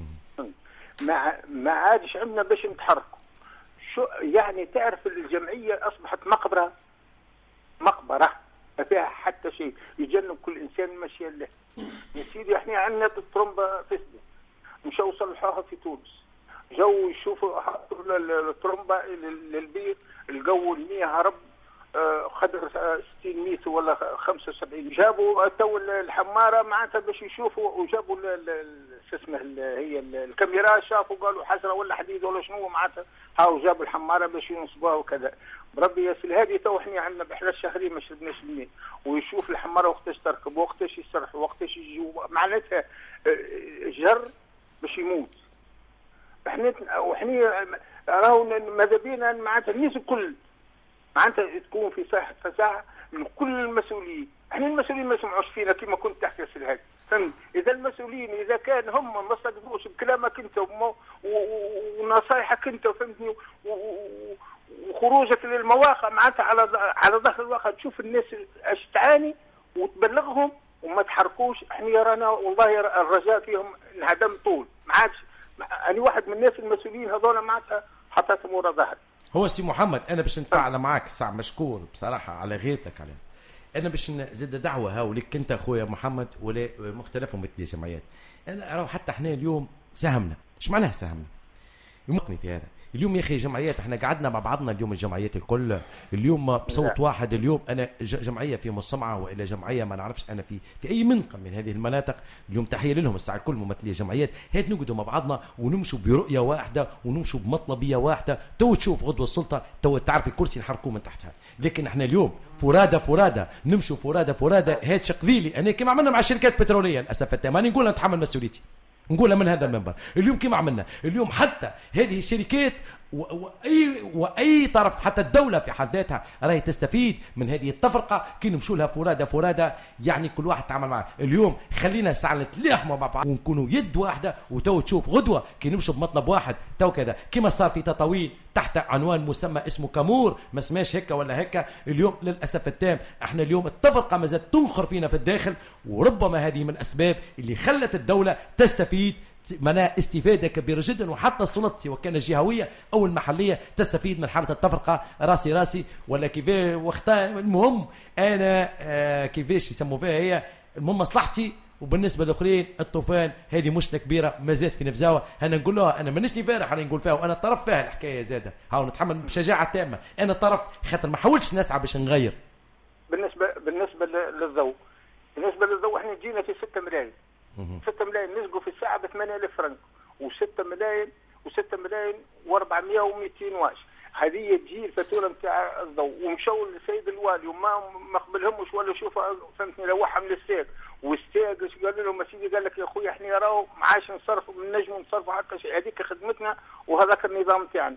ما ما عادش عندنا باش نتحركوا. شو يعني؟ تعرف الجمعيه اصبحت مقبره، مقبره ما فيها حتى شيء، يجنب كل انسان ماشي له. يا سيدي احنا عندنا الترمبه فسدت، مشاو صلحوها في تونس، جو يشوفوا حطوا الترمبه للبيت، لقوا المياه هرب قدر ستين متر ولا خمسة وسبعين، جابوا تو الحماره معناتها باش يشوفوا، وجابوا شو اسمه هي الكاميرا، شافوا قالوا حجره ولا حديد ولا شنو، معناتها هاو جابوا الحماره باش ينصبوها وكذا. بربي يا سي هذه تو احنا عندنا بحال شهرين ما شربناش الماء، ويشوف الحماره وقتاش تركب وقتاش يسرح وقتاش يجوا، معناتها جر باش يموت. احنا وحنا راهو ماذا بينا معناتها الناس الكل معناتها تكون في ساحه فساحه من كل المسؤولين. احنا المسؤولين ما يسمعوش فينا كما كنت تحكي يا سي هادي، فهمت؟ اذا المسؤولين اذا كان هم ما صدقوش بكلامك انت ونصايحك انت، فهمتني، وخروجك للمواقع معناتها على على ظهر الواقع، تشوف الناس اش تعاني وتبلغهم وما تحركوش. احنا رانا والله الرجاء فيهم انعدم طول، ما عادش انا واحد من الناس المسؤولين هذول معناتها حطيتهم ورا ظهري. هو سي محمد انا باش نتفاعل معاك الساعه، مشكور بصراحه على غيرتك عليه. انا باش نزيد دعوه هاو لك انت اخويا محمد ولا مختلف مثل الجمعيات. انا راهو حتى احنا اليوم ساهمنا، ايش معناه ساهمنا؟ يمقني في هذا اليوم يا اخي جمعيات، احنا قعدنا مع بعضنا اليوم الجمعيات الكل اليوم بصوت واحد. اليوم انا جمعيه في مصمعه والا جمعيه ما نعرفش انا في في اي منطقه من هذه المناطق، اليوم تحيه لهم الساعه الكل ممثلي جمعيات، هات نقعدوا مع بعضنا ونمشوا برؤيه واحده ونمشوا بمطلبيه واحده. تو تشوف غدوه السلطه تو تعرف الكرسي نحركوه من تحتها، لكن احنا اليوم فرادى فرادى نمشوا فرادى فرادى. هات شقذيلي انا كما عملنا مع الشركات البتروليه للاسف التام، انا نقول نتحمل مسؤوليتي نقولها من هذا المنبر. اليوم كما عملنا اليوم حتى هذه الشركات واي واي طرف حتى الدوله في حد ذاتها راهي تستفيد من هذه التفرقه كي نمشوا لها فرادى فرادى، يعني كل واحد تعمل معه. اليوم خلينا الساعه نتلاحموا مع بعض ونكونوا يد واحده، وتو تشوف غدوه كي نمشوا بمطلب واحد تو كذا كما صار في تطاوين تحت عنوان مسمى اسمه كامور، ما سماش هكا ولا هكا. اليوم للاسف التام احنا اليوم التفرقه ما زالت تنخر فينا في الداخل، وربما هذه من الاسباب اللي خلت الدوله تستفيد منها استفاده كبيره جدا، وحتى السلطات سواء كانت الجهويه او المحليه تستفيد من حاله التفرقه راسي راسي ولا كيفاش وقتها. المهم انا آه كيفاش يسموا فيها هي المهم مصلحتي، وبالنسبه للاخرين الطوفان هذه مشكله كبيره ما زالت في نفزاوه. انا نقول لها انا مانيش فارح انا نقول فيها، وانا طرف فيها الحكايه زاده، هاو نتحمل بشجاعه تامه. انا طرف خاطر ما حاولتش نسعى باش نغير. بالنسبه بالنسبه للضوء بالنسبه للضوء احنا جينا في ستة ملايين ستة ملايين نسقوا في الساعه ب ثمانية آلاف فرنك، و6 ملايين و6 ملايين و400 و200 واش. هذه تجي الفاتوره نتاع الضوء، ومشاو للسيد الوالي وما ما قبلهمش ولا شوفوا فهمتني لوحها من الساق، والساق قال لهم سيدي قال لك يا خويا احنا راهو ما عادش نصرفوا من نجموا نصرفوا حتى شيء، هذيك خدمتنا وهذاك النظام تاعنا.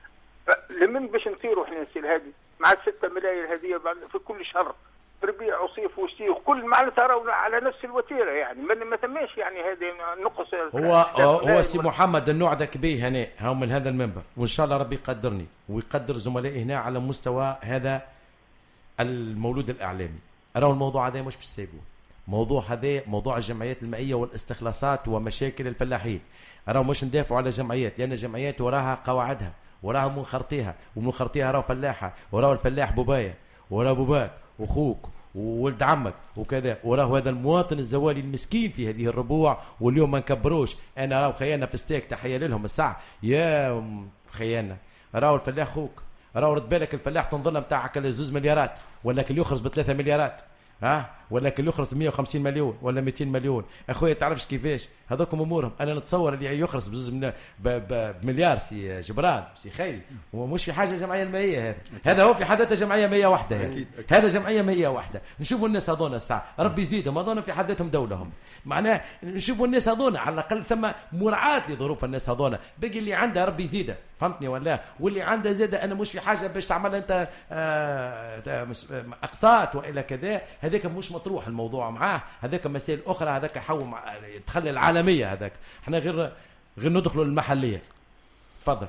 لمن باش نطيروا احنا نسيل هذه مع ستة ملايين هذه في كل شهر ربيع وصيف وشتي وكل معناتها راهو على نفس الوتيره، يعني ما ثماش يعني هذه نقص. هو هو سي محمد النوع ذاك به هنا هاو من هذا المنبر، وان شاء الله ربي يقدرني ويقدر زملائي هنا على مستوى هذا المولود الاعلامي. راهو الموضوع هذا مش باش سايبوه، موضوع هذا موضوع الجمعيات المائيه والاستخلاصات ومشاكل الفلاحين. راهو مش ندافعوا على جمعيات، لان الجمعيات وراها قواعدها وراها منخرطيها، ومنخرطيها راهو فلاحه، وراهو الفلاح بوبايه وراهو بوباك وخوك وولد عمك وكذا، وراه هذا المواطن الزوالي المسكين في هذه الربوع، واليوم ما نكبروش. انا راهو خيالنا في ستيك، تحيه لهم الساعه يا خيالنا. راهو الفلاح خوك، راهو رد بالك الفلاح تنظر نتاعك زوز مليارات، ولا كل يخرج بثلاثة مليارات، ها ولا كل يخرج مية وخمسين مليون ولا مئتين مليون. اخويا تعرفش كيفاش هذوكم امورهم. انا نتصور اللي يخرج بزوز من بمليار سي جبران سي خيري، ومش في حاجه جمعيه المائيه. هذا هذا هو في حد ذاته جمعيه مائيه واحده. هذا هذا جمعيه مائيه واحده. نشوفوا الناس هذونا الساعه ربي يزيدهم، هذونا في حد ذاتهم دولهم. معناه نشوفوا الناس هذونا على الاقل ثم مراعاه لظروف الناس هذونا. بقي اللي عنده ربي يزيده، فهمتني ولا؟ واللي عنده زاده انا مش في حاجه باش تعمل انت آه اقساط والى كذا، هذاك مش مطروح الموضوع معاه، هذاك مسائل اخرى، هذاك يحوم تخلي العالميه. هذاك احنا غير غير ندخلوا المحليه. تفضل.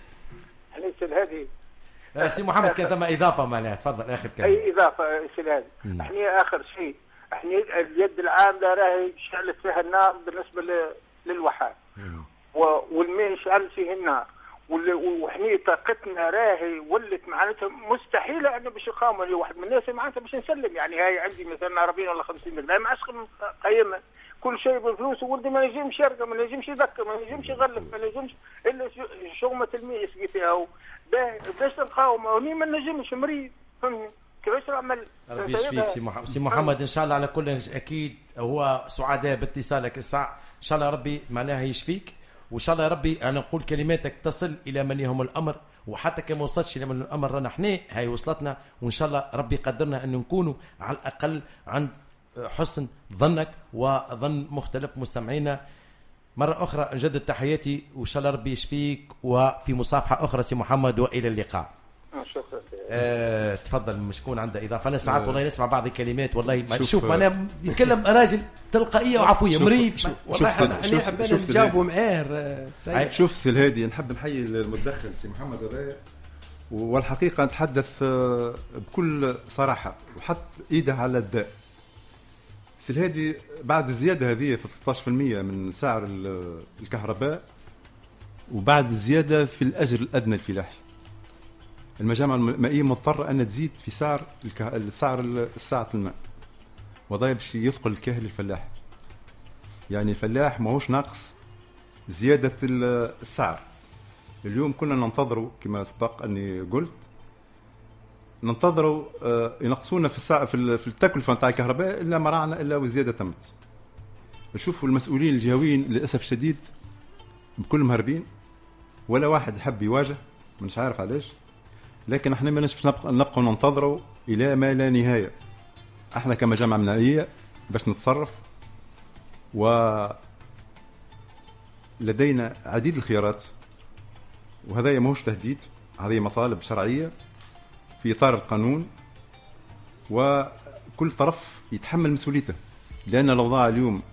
ليس هذه سي محمد كان ثم اضافه معناها. تفضل اخر كلمه. اي اضافه سي هذه. احنا اخر شيء احنا اليد العامله راهي شعلت فيها النار بالنسبه للوحات، والماء شعل فيه النار، وحنا طاقتنا راهي ولت معناتها مستحيله انه باش يقاوموا لي واحد من الناس معناتها باش نسلم. يعني هاي عندي مثلا أربعين ولا خمسين مليون ما عادش قيمه، كل شيء بالفلوس، وولدي ما ينجمش يرقى، ما ينجمش يذكر، ما ينجمش يغلف، ما ينجمش الا شغمه الماء يسقي فيها. باش نقاوم وني ما نجمش مريض، فهمني كيفاش نعمل؟ ربي يشفيك سي محمد. سي محمد ان شاء الله على كل اكيد هو سعداء باتصالك الساعه، ان شاء الله ربي معناها يشفيك، وان شاء الله ربي انا نقول كلماتك تصل الى من يهم الامر، وحتى كما وصلتش الى من الامر رانا احنا هاي وصلتنا، وان شاء الله ربي قدرنا ان نكونوا على الاقل عند حسن ظنك وظن مختلف مستمعينا. مرة أخرى نجدد تحياتي، وإن شاء الله ربي يشفيك، وفي مصافحة أخرى سي محمد، وإلى اللقاء. شكرا. أه تفضل. مش يكون عنده إضافة. أنا ساعات والله نسمع بعض الكلمات والله ما شوف أنا يتكلم راجل تلقائية وعفوية مريض والله. أنا حبينا نجاوبوا معاه. شوف سي الهادي، نحب نحيي المدخل سي محمد هذايا، والحقيقة نتحدث بكل صراحة وحط إيده على الداء. سي الهادي بعد الزيادة هذه في ثلاثة عشر بالمئة من سعر الكهرباء، وبعد الزيادة في الأجر الأدنى الفلاحي، المجامع المائية مضطرة أن تزيد في سعر السعر ساعة الماء، وضايا باش يثقل الكاهل الفلاح. يعني الفلاح ماهوش ناقص زيادة السعر. اليوم كنا ننتظروا كما سبق أني قلت ننتظروا ينقصونا في الساعة في التكلفة نتاع الكهرباء، إلا ما رانا إلا والزيادة تمت. نشوفوا المسؤولين الجهويين للأسف الشديد بكل مهربين، ولا واحد يحب يواجه، مش عارف علاش، لكن احنا ما نشوفش نبقى نبقى ننتظروا إلى ما لا نهاية. احنا كمجامعة منائية باش نتصرف، ولدينا عديد الخيارات، وهذا ماهوش تهديد، هذه مطالب شرعية في إطار القانون، وكل طرف يتحمل مسؤوليته، لأن الأوضاع اليوم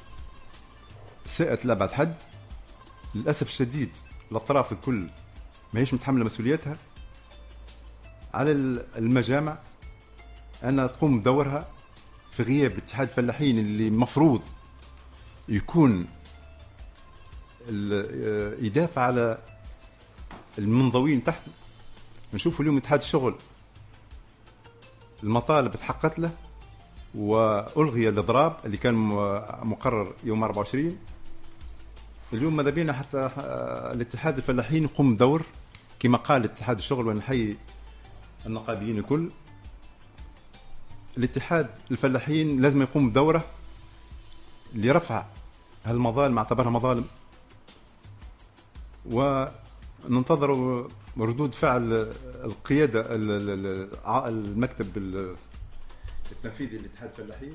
ساءت لأبعد حد. للأسف الشديد الأطراف الكل ما هيش متحملة مسؤوليتها. على المجامع أن تقوم بدورها في غياب اتحاد الفلاحين اللي مفروض يكون يدافع على المنضوين تحت. نشوفوا اليوم اتحاد الشغل المطالب تحققت له، وألغي الإضراب اللي كان مقرر يوم أربعة وعشرين. اليوم ماذا بينا حتى الاتحاد الفلاحين يقوم بدور كما قال اتحاد الشغل، ونحيي النقابيين الكل. الاتحاد الفلاحين لازم يقوم بدوره لرفع هالمظالم، اعتبرها مظالم، وننتظر ردود فعل القيادة المكتب التنفيذي للاتحاد الفلاحين،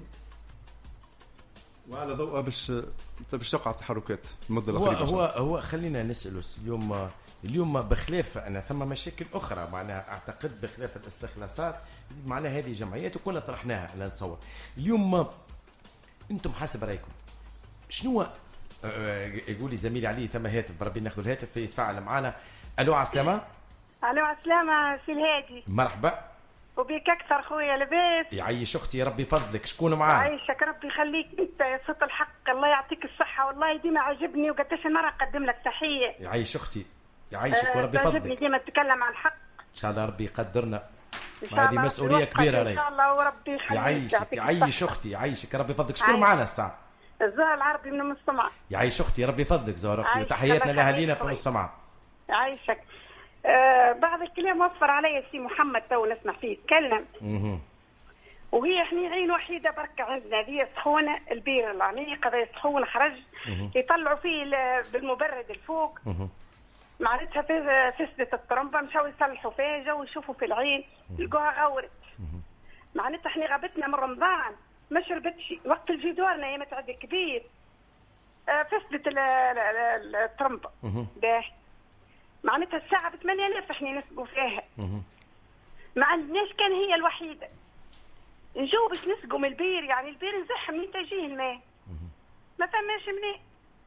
وعلى ضوء باش باش تقع تحركات المده الأخيرة. هو هو هو خلينا نسأله اليوم اليوم بخلاف أنا ثم مشاكل أخرى معناها أعتقد بخلاف الاستخلاصات معناها هذه جمعيات وكنا طرحناها. أنا نتصور اليوم أنتم حسب رأيكم شنو يقول لي زميلي علي ثم هاتف بربي ناخذ الهاتف يتفاعل معنا. ألو على السلامة. ألو على السلامة سي الهادي. مرحبا. وبيك اكثر خويا لباس. يعيش اختي ربي يفضلك. شكون معانا؟ يعيشك ربي يخليك انت يا صوت الحق. الله يعطيك الصحه والله ديما عجبني وقداش المره نقدم لك تحيه. يعيش اختي يعيشك أه وربي يفضلك. عجبني ديما تتكلم عن الحق ان شاء الله ربي يقدرنا. هذه مسؤوليه كبيره ان شاء الله وربي يخليك. يعيشك يعيش اختي يعيشك ربي يفضلك. شكون معانا الساعه؟ الزهر العربي من المستمع. يعيش اختي ربي يفضلك زهر اختي وتحياتنا لاهالينا في المستمع. يعيشك. آه بعض الكلام وفر علي سي محمد تو نسمع فيه يتكلم. اها وهي احنا عين وحيده بركه عندنا هذه سخونه البير العميق هذا سخون خرج يطلعوا فيه بالمبرد الفوق. معناتها في فسدة الطرمبه مشاو يصلحوا فيها جاوا يشوفوا في العين لقوها غورت. معناتها احنا غابتنا من رمضان ما شربتش وقت الجدورنا يا متعدي كبير. آه فسدة الطرمبه. باهي معناتها الساعه ب ثمانية آلاف احنا نسقوا فيها. ما عندناش كان هي الوحيده. نجو باش نسقوا من البير يعني البير نزح منين تجيه الماء. ما فماش منين.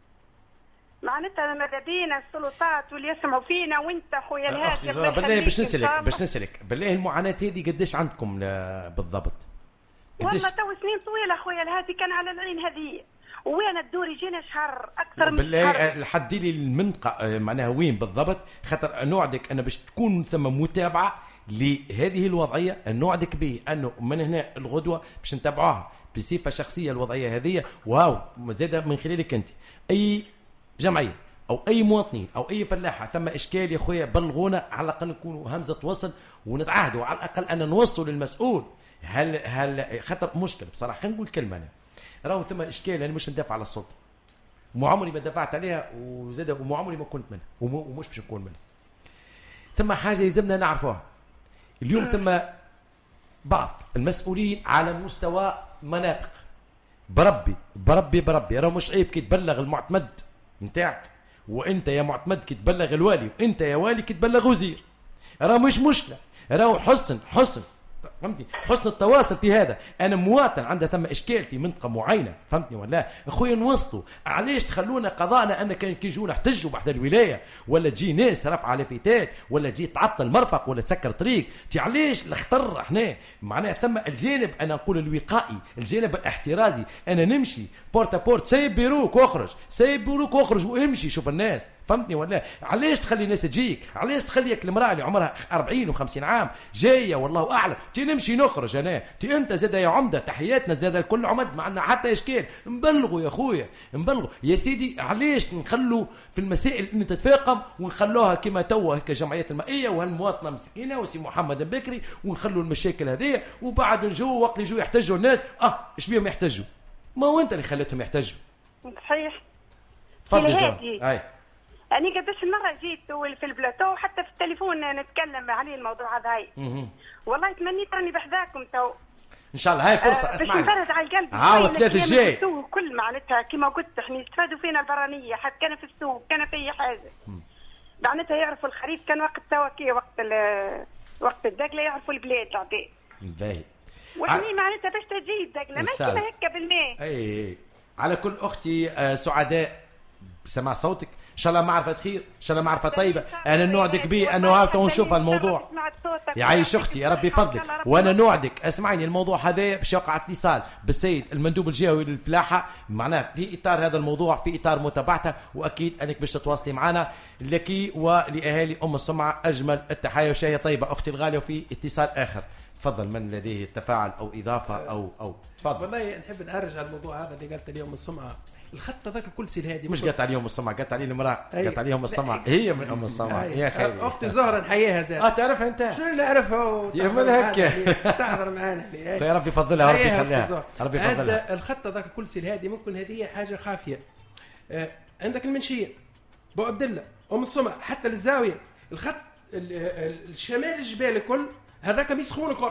معناتها ماذا بينا السلطات واللي يسمعوا فينا وانت خويا الهاشم. اختي بالله باش نسالك باش نسالك بالله المعاناه هذه قداش عندكم بالضبط؟ والله تو سنين طويله خويا الهادي كان على العين هذه. وين الدور يجينا شهر اكثر من بالله حدي لي المنطقه معناها وين بالضبط خاطر نوعدك انا باش تكون ثم متابعه لهذه الوضعيه نوعدك به انه من هنا الغدوه باش نتابعوها بصفه شخصيه الوضعيه هذه. واو زاد من خلالك انت اي جمعيه او اي مواطنين او اي فلاحه ثم اشكال يا خويا بلغونا على الاقل نكونوا همزه وصل ونتعاهدوا على الاقل ان نوصلوا للمسؤول. هل هل خطر مشكله بصراحه خلينا نقول كلمه انا راهو ثم اشكال انا مش ندافع على السلطه مو عمري ما دافعت عليها وزاد ومو عمري ما كنت منها ومش باش نكون منها. ثم حاجه يلزمنا نعرفوها اليوم ثم بعض المسؤولين على مستوى مناطق بربي بربي بربي راهو مش عيب كي تبلغ المعتمد نتاعك وانت يا معتمد كي تبلغ الوالي وانت يا والي كي تبلغ وزير راهو مش مشكله راهو حسن حسن فهمتني حسن التواصل في هذا. انا مواطن عنده ثم اشكال في منطقه معينه فهمتني ولا اخويا نوصلوا. علاش تخلونا قضاءنا ان كان كي يجونا احتجوا بحد الولايه ولا تجي ناس رفع لافتات ولا تجي تعطل مرفق ولا تسكر طريق تي علاش الخطر احنا معناها ثم الجانب انا نقول الوقائي الجانب الاحترازي انا نمشي بورتا بورت سايب بيروك واخرج سايب بيروك واخرج وامشي شوف الناس فهمتني ولا. علاش تخلي الناس تجيك علاش تخليك المراه اللي عمرها أربعين وخمسين عام جايه والله اعلم تي نمشي نخرج انا تي انت زاد يا عمده تحياتنا زاد الكل عمد ما عندنا حتى اشكال نبلغوا يا خويا نبلغوا يا سيدي. علاش نخلوا في المسائل ان تتفاقم ونخلوها كما توا هيك جمعيات المائيه وهالمواطنه مسكينه وسي محمد البكري ونخلوا المشاكل هذه وبعد نجوا وقت يجوا يحتجوا الناس اه ايش بيهم يحتجوا ما هو انت اللي خليتهم يحتجوا. صحيح. تفضلي زهر. اي أنا قداش مرة جيت في البلاطو حتى في التليفون نتكلم عليه الموضوع هذا هاي. والله تمنيت راني بحذاكم تو. إن شاء الله هاي فرصة. أه اسمعني. باش نفرد على القلب. عاود ثلاثة الجاي. كل معناتها كما قلت احنا يستفادوا فينا البرانية حتى كان في السوق كان في أي حاجة. معناتها يعرفوا الخريف كان وقت تواكي وقت وقت الدقلة يعرفوا البلاد العباد. باهي. وحني معناتها باش تجي الدقلة ما كيما هكا بالماء. أي على كل أختي سعداء بسماع صوتك. ان شاء الله معرفه خير ان شاء الله معرفه طيبه. انا نوعدك به انه هاو نشوف الموضوع يعيش اختي يا ربي فضلك. وانا نوعدك اسمعيني الموضوع هذا باش يقع اتصال بالسيد المندوب الجهوي للفلاحه معناه في اطار هذا الموضوع في اطار متابعته واكيد انك باش تتواصلي معنا لك ولاهالي ام السمعه اجمل التحايا وشاهيه طيبه اختي الغاليه. وفي اتصال اخر تفضل من لديه تفاعل او اضافه او او تفضل. والله نحب نرجع على الموضوع هذا اللي قالت اليوم السمعه الخط ذاك الكرسي الهادي مش قالت عليهم السمعه قالت عليه المراه قالت عليهم السمعه هي من ام السمعه يا خير اختي زهره نحييها زاد. اه تعرفها انت شنو اللي اعرفها يعمل هكا تحضر معانا يا ربي يفضلها ربي يخليها ربي يفضلها. الخط ذاك الكرسي الهادي ممكن هذه حاجه خافيه. آه عندك المنشيه بو عبد الله ام السمعه حتى للزاويه الخط الشمال الجبال الكل هذاك مسخون الكل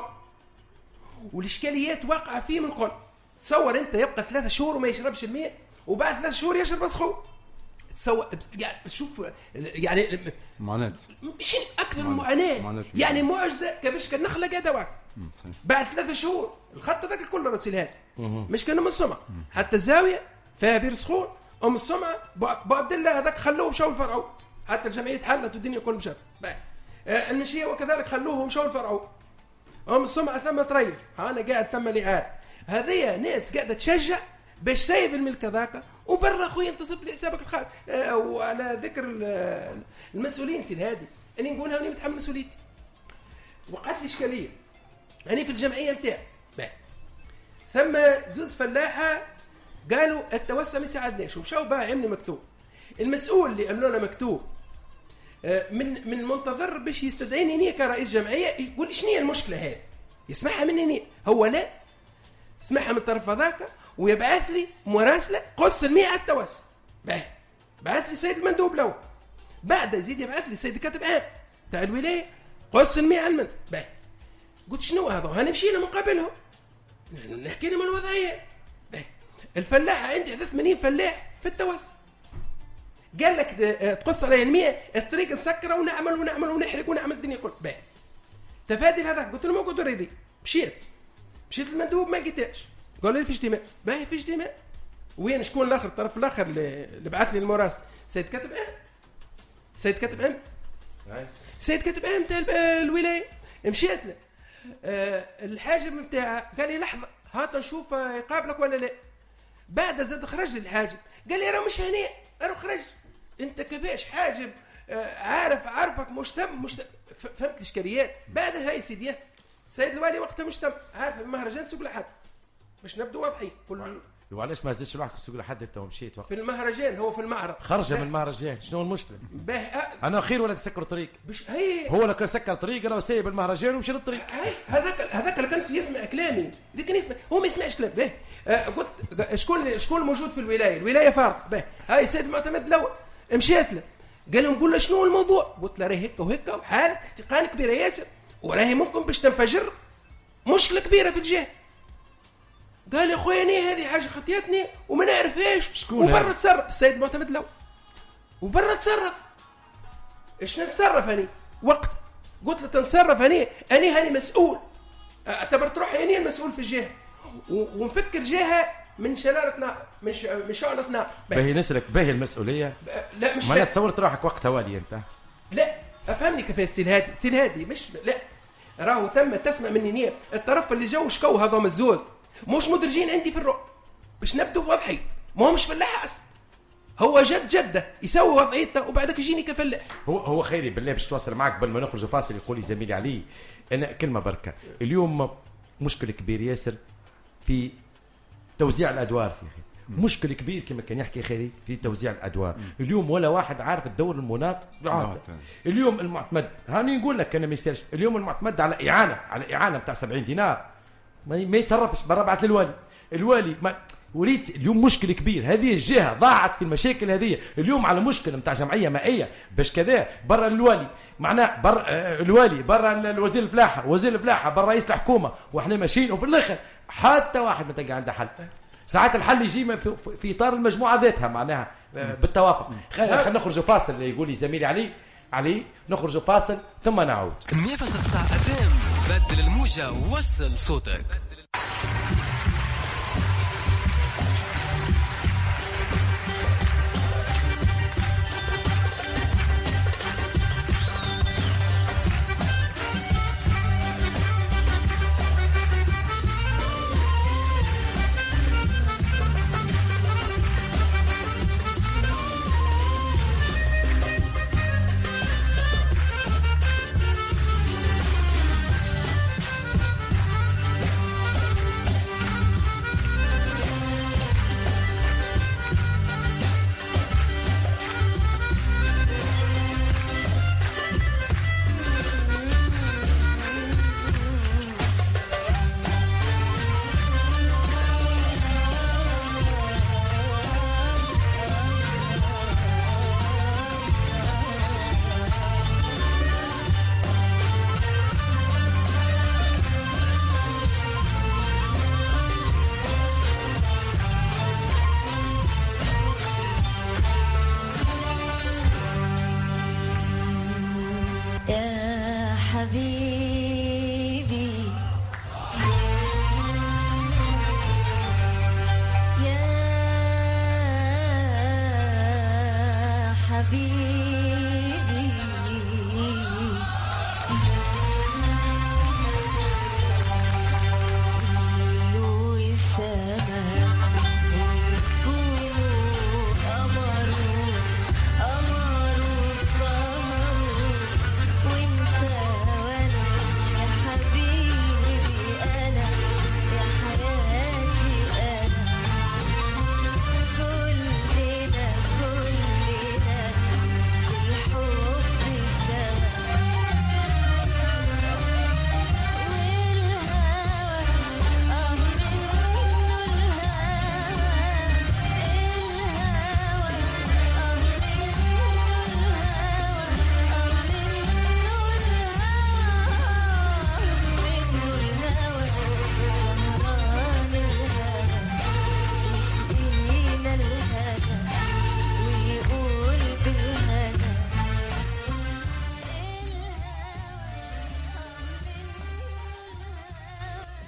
والاشكاليات واقعه فيه من الكل. تصور انت يبقى ثلاثة شهور وما يشربش الماء وبعد ثلاث شهور يشرب مسخون. تصور يعني شوف يعني معاناة مش اكثر من معاناه يعني معجزه كيفاش كان نخلق هذا واحد بعد ثلاثة شهور الخط هذاك الكل راسي الهادي مش كان ام السمعه حتى الزاويه فيها بير سخون ام السمعه بو عبد الله هذاك خلوه مشاو الفرعوا حتى الجمعيه حلت والدنيا كل مشات. آه المشيه وكذلك خلوه مشاو الفرعوا هم السمعة ثم تريف، أنا قاعد ثم لعاب. هذه ناس قاعدة تشجع باش سايب الملك هذاك وبرا خويا انتصب لحسابك الخاص. آه وعلى ذكر المسؤولين سي هادي أني نقولها وأني متحمل مسؤوليتي. وقعت لي إشكالية أنا في الجمعية نتاعي ثم زوز فلاحة قالوا التوسع ما يساعدناش ومشاو بقى عملوا مكتوب. المسؤول اللي عملوا له مكتوب من من منتظر باش يستدعيني هنا كرئيس جمعيه يقول شنو هي المشكله هذه، يسمعها مني هنا هو لا يسمعها من الطرف هذاك ويبعث لي مراسله قص المئة التوسع. بعث لي سيد المندوب الاول، بعد يزيد يبعث لي سيد الكاتب عام تاع الولايه قص المئة المن. قلت شنو هذا؟ هنمشي له مقابلهم نحكي لهم الوضعيه. الفلاح عندي ثمانين فلاح في التوسع، قال لك تقص علي المية الطريق نسكره ونعمل ونعمل ونحرق ونعمل الدنيا كل باهي تفادي هذاك. قلت له موجود ريدي، مشيت مشيت المندوب ما لقيتهاش، قال لي في اجتماع. باهي في اجتماع وين شكون الاخر الطرف الاخر اللي بعث لي المراسل؟ سيد كاتب ام سيد كاتب ام سيد كاتب ام تاع الولايه. مشيت له أه الحاجب نتاعها قال لي لحظه هات نشوف يقابلك ولا لا. بعد زاد خرج لي الحاجب قال لي راه مش هنا راه خرج انت كيفاش حاجب آه عارف عارفك مشتم مشتم فهمت الاشكاليات. بعد هاي سيدي سيد الوالي وقتها مشتم عارف المهرجان سوق لحد باش نبدو واضحين كل. وعلاش ما زدتش روحك السوق لحد انت ومشيت وقت في المهرجان؟ هو في المعرض خرج من المهرجان شنو المشكله؟ انا خير ولا تسكر الطريق؟ بش هي هو لو كان سكر الطريق انا سايب المهرجان ومشي للطريق. هذاك هذاك اللي كان يسمع كلامي اللي كان يسمع هو ما يسمعش كلام. باهي آه قلت شكون شكون موجود في الولايه؟ الولايه فارغ. باهي هاي السيد المعتمد الاول مشيت له قال لهم قول له شنو الموضوع؟ قلت له راهي هكا وهكا وحاله احتقان كبيره ياسر وراهي ممكن باش تنفجر مشكله كبيره في الجهه. قال يا خويا اني هذه حاجه خطيتني وما نعرفهاش وبرا تصرف السيد المعتمد الاول وبرا تصرف. ايش نتصرف اني وقت؟ قلت له تنتصرف اني اني هاني مسؤول، اعتبرت روحي اني المسؤول في الجهه ونفكر جهه من شلالتنا من ش... من شعلتنا. باهي نسلك باهي المسؤوليه. لا مش ما تصورت روحك وقتها والي انت. لا افهمني كيفاش سي الهادي سي الهادي مش لا راهو ثم تسمع مني نيه الطرف اللي جو شكو هذا مزوز مش مدرجين عندي في الرؤى باش نبدو واضحين. ما هو مش فلاح اصلا، هو جد جده يسوي وضعيته وبعدك يجيني كفلاح. هو هو خيري بالله باش تواصل معك قبل ما نخرج فاصل. يقول لي زميلي علي انا كلمه بركه اليوم مشكل كبير ياسر في توزيع الادوار يا اخي. مشكل كبير كما كان يحكي خيري في توزيع الادوار. اليوم ولا واحد عارف الدور المناط. اليوم المعتمد هاني نقول لك انا ما يصيرش اليوم المعتمد على اعانه على اعانه بتاع سبعين دينار ما يتصرفش برا بعث للوالي. الوالي ما وليت اليوم مشكل كبير. هذه الجهه ضاعت في المشاكل هذه اليوم على مشكله نتاع جمعيه مائيه باش كذا برا الوالي معناه برا الوالي برا الوزير الفلاحه وزير الفلاحه برا رئيس الحكومه واحنا ماشيين وفي الاخر حتى واحد ما تلقى عنده حل. ساعات الحل يجي في, في اطار المجموعه ذاتها معناها بالتوافق. خلينا نخرج فاصل. يقول لي زميلي علي علي نخرج فاصل ثم نعود. مية فاصلة تسعة اف ام بدل الموجه ووصل صوتك.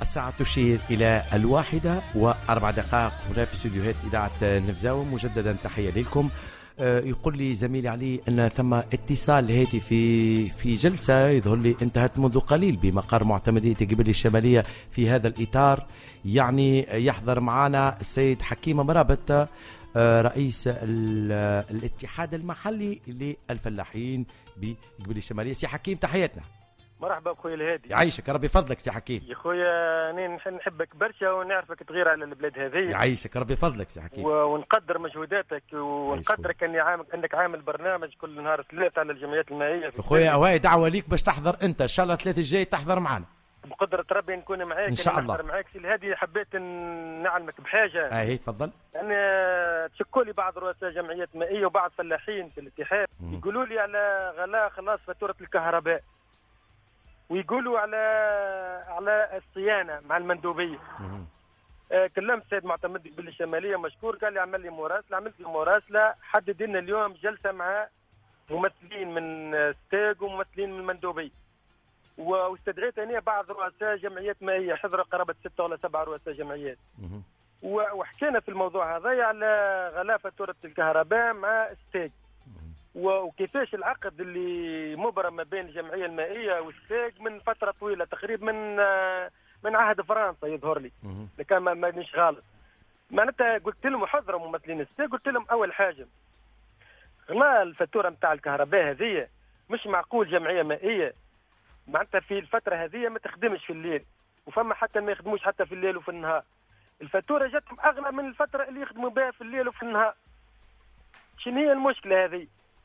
الساعة تشير إلى الواحدة وأربع دقائق هنا في استديوهات إذاعة نفزاوم. مجددا تحية لكم. يقول لي زميلي علي أن ثم اتصال هاتفي في جلسة يظهر لي انتهت منذ قليل بمقر معتمدية قبلي الشمالية. في هذا الإطار يعني يحضر معنا السيد حكيم مرابط رئيس الاتحاد المحلي للفلاحين بقبلي الشمالية. سي حكيم تحياتنا. مرحبا بخويا الهادي. يعيشك ربي فضلك سي حكيم. يا خويا انا نحبك برشا ونعرفك تغير على البلاد هذه. يعيشك ربي فضلك سي حكيم. ونقدر مجهوداتك ونقدرك اني عامل انك عامل برنامج كل نهار ثلاثة على الجمعيات المائية. خويا هواي دعوة ليك باش تحضر انت ان شاء الله الثلاثة الجاي تحضر معنا. بقدرة ربي نكون معاك ان شاء الله. معاك سي الهادي. حبيت نعلمك بحاجة. اهي تفضل. انا تشكوا لي بعض رؤساء جمعيات مائية وبعض فلاحين في الاتحاد يقولوا لي على غلاء خلاص فاتورة الكهرباء، ويقولوا على على الصيانه مع المندوبيه. آه كلمت السيد معتمد قبلي الشماليه مشكور، قال لي عمل لي مراسله، عملت له مراسله، حدد لنا اليوم جلسه مع ممثلين من ستيج وممثلين من المندوبيه، واستدعيت هنا بعض رؤساء جمعيات مائيه، حضروا قرابه ستة ولا سبعة رؤساء جمعيات، وحكينا في الموضوع هذا على غلاء فاتوره الكهرباء مع ستيج وكيفاش العقد اللي مبرم ما بين الجمعيه المائيه والستيج من فتره طويله تقريبا من من عهد فرنسا يظهر لي، لكن ما مانيش غلط. معناتها قلت لهم حضروا ممثلين الستيج، قلت لهم اول حاجه غلاء الفاتوره نتاع الكهرباء هذه مش معقول جمعيه مائيه معناتها في الفتره هذه ما تخدمش في الليل، وفما حتى ما يخدموش حتى في الليل وفي النهار. الفاتوره جاتهم اغلى من الفتره اللي يخدموا بها في الليل وفي النهار. شنو هي المشكله هذه؟